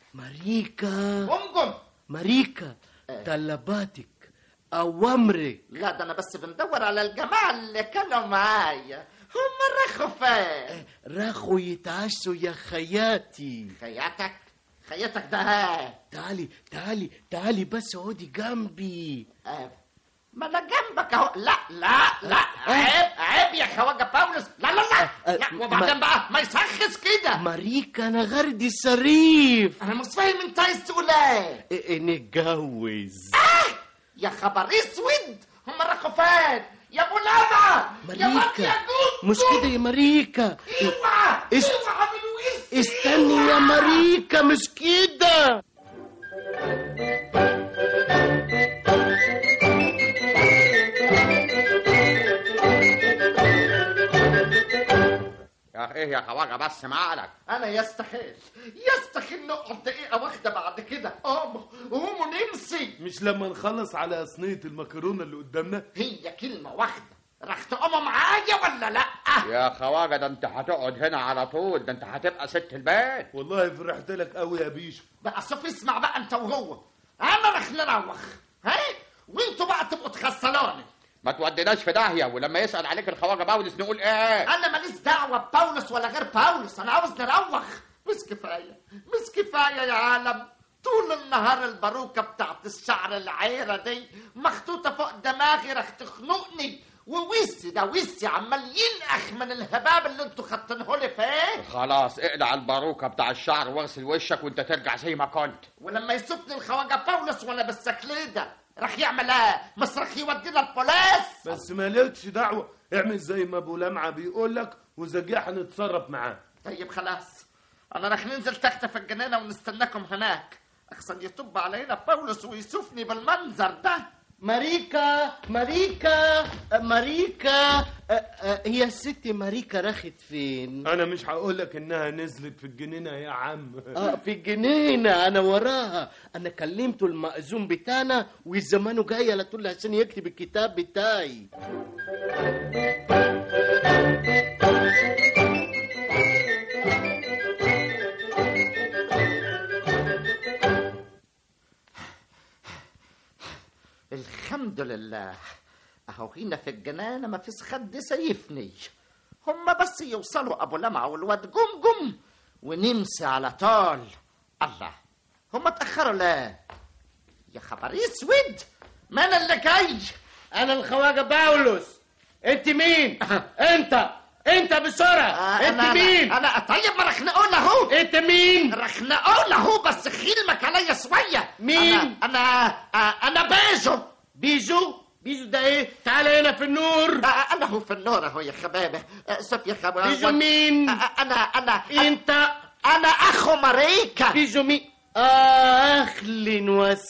جمجم. ماريكا، طلباتك اوامرك. لا ده انا بس بندور على الجماعه اللي كانوا معايا. هم راحوا فين؟ راحوا يتعشوا يا خياتي. خياتك ده تعالي بس اقعدي جنبي. ما انا جنبك اهو. لا عيب يا خواجة باولوس. لا وبعدين بقى ما يسخس كده. ماريكا انا غردي صريف. انا مش فاهم انت عايز تقول ايه. نتجوز. يا خبر اسود، هم راحوا فين يا ابو لمع؟ ماريكا مش كده يا ماريكا. اوعى استني يا ماريكا، مش كده. يا ايه يا خواجة بس معالك. انا يستحيل نقعد دقيقة واحدة بعد كده. قوموا نمسي. مش لما نخلص على صينية المكرونة اللي قدامنا؟ هي كلمة واحدة. راح تقوموا معايا ولا لا؟ يا خواجة ده انت هتقعد هنا على طول، ده انت هتبقى ست البيت. والله فرحت لك قوي يا بيشو. بقى شوف اسمع بقى انت وهو، انا راح نروح وانتوا بقى تبقوا تخسروني. ما توديناش في داهية، ولما يسأل عليك الخواجة باولوس نقول ايه؟ انا ماليش دعوة بباولوس ولا غير باولوس، انا عاوز نروح. مش كفاية يا عالم. طول النهار الباروكة بتاعت الشعر العيرة دي مخطوطة فوق دماغي، راح تخنقني. ووسي عمال ينقخ من الهباب اللي انتوا خدتنهولي فيه. خلاص اقلع الباروكة بتاع الشعر واغسل وشك وانت ترجع زي ما كنت. ولما يشوفني الخواجة باولوس وانا بالسكليدة راح يعمل ايه؟ مش راح يودينا البوليس؟ بس مالكش دعوة، اعمل زي ما ابو لمعة بيقول لك وزجاح هنتصرف معاه. طيب خلاص، انا راح ننزل تحت في الجنينة ونستناكم هناك. احسن يطب علينا باولوس ويشوفني بالمنظر ده. ماريكا هي الست ماريكا راحت فين؟ انا مش هقول لك انها نزلت في الجنينه يا عم. في الجنينه، انا وراها. انا كلمته المأذون بتاعنا وزمانه جاي على طول عشان يكتب الكتاب بتاعي. الحمد لله، اهو هنا في الجنانة ما فيش حد سيفني. هم بس يوصلوا ابو لمعة والواد جمجم ونمسي على طول. الله، هم اتأخروا ليه؟ يا خبر اسود، من اللي جاي؟ انا الخواجة باولوس. انت مين؟ انت بسرعة. انت مين؟ انا طيب ما رح نقول اهو. انت مين؟ رح نقول اهو بس خيلمك عليا شوية. مين؟ انا بيجو ده ايه؟ تعال هنا في النور. انا هو في النور اهو يا خبابه. شوف يا خبابه. بيجو مين؟ انت. انا اخو ماريكا. بيجو مين؟ اهلا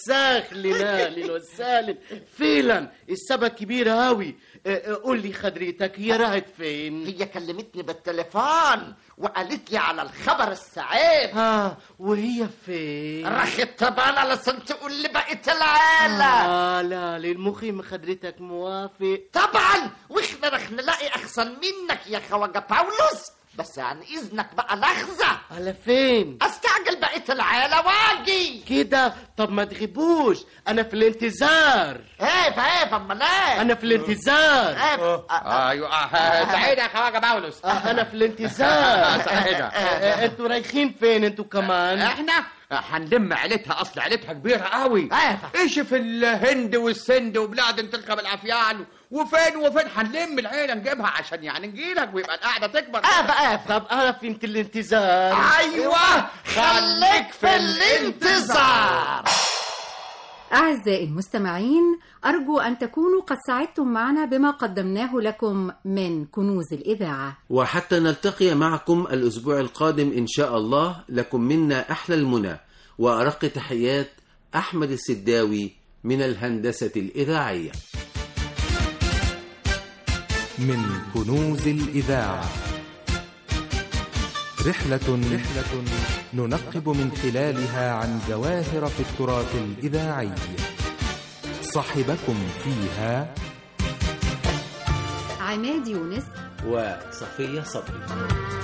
وسهلا. فعلا السبب كبير قوي. قول لي خدريتك هي راحت فين؟ هي كلمتني بالتليفون وقالت لي على الخبر السعيد. وهي فين؟ راحت طبعا علشان تقول لي بقيت العيلة. لا للمخيم خدريتك موافق طبعا، واحنا رح نلاقي احسن منك يا خواجة باولوس. بس عن اذنك بقى لحظة. على فين؟ استعجل بقية العيلة واجي كده. طب ما تغيبوش، انا في الانتظار. ايه امال ايه؟ انا في الانتظار. ايوه سعيد يا خواجه باولوس. انا في الانتظار. سعيدة. انتوا رايحين فين انتوا كمان؟ احنا هنلم عيلتها، اصل عيلتها كبيره قوي. ايش في الهند والسند وبلاد تركب الافيال وفين هنلم العيله نجيبها عشان يعني نجيلك ويبقى القعده تكبر. طب انا في الانتظار. ايوه خليك في الانتظار. أعزائي المستمعين، أرجو أن تكونوا قد سعدتم معنا بما قدمناه لكم من كنوز الإذاعة. وحتى نلتقي معكم الأسبوع القادم إن شاء الله، لكم منا أحلى المنى وأرق تحيات أحمد السداوي من الهندسة الإذاعية. من كنوز الإذاعة، رحلة ننقب من خلالها عن جواهر في التراث الإذاعي. صاحبكم فيها عماد يونس وصفية صبري.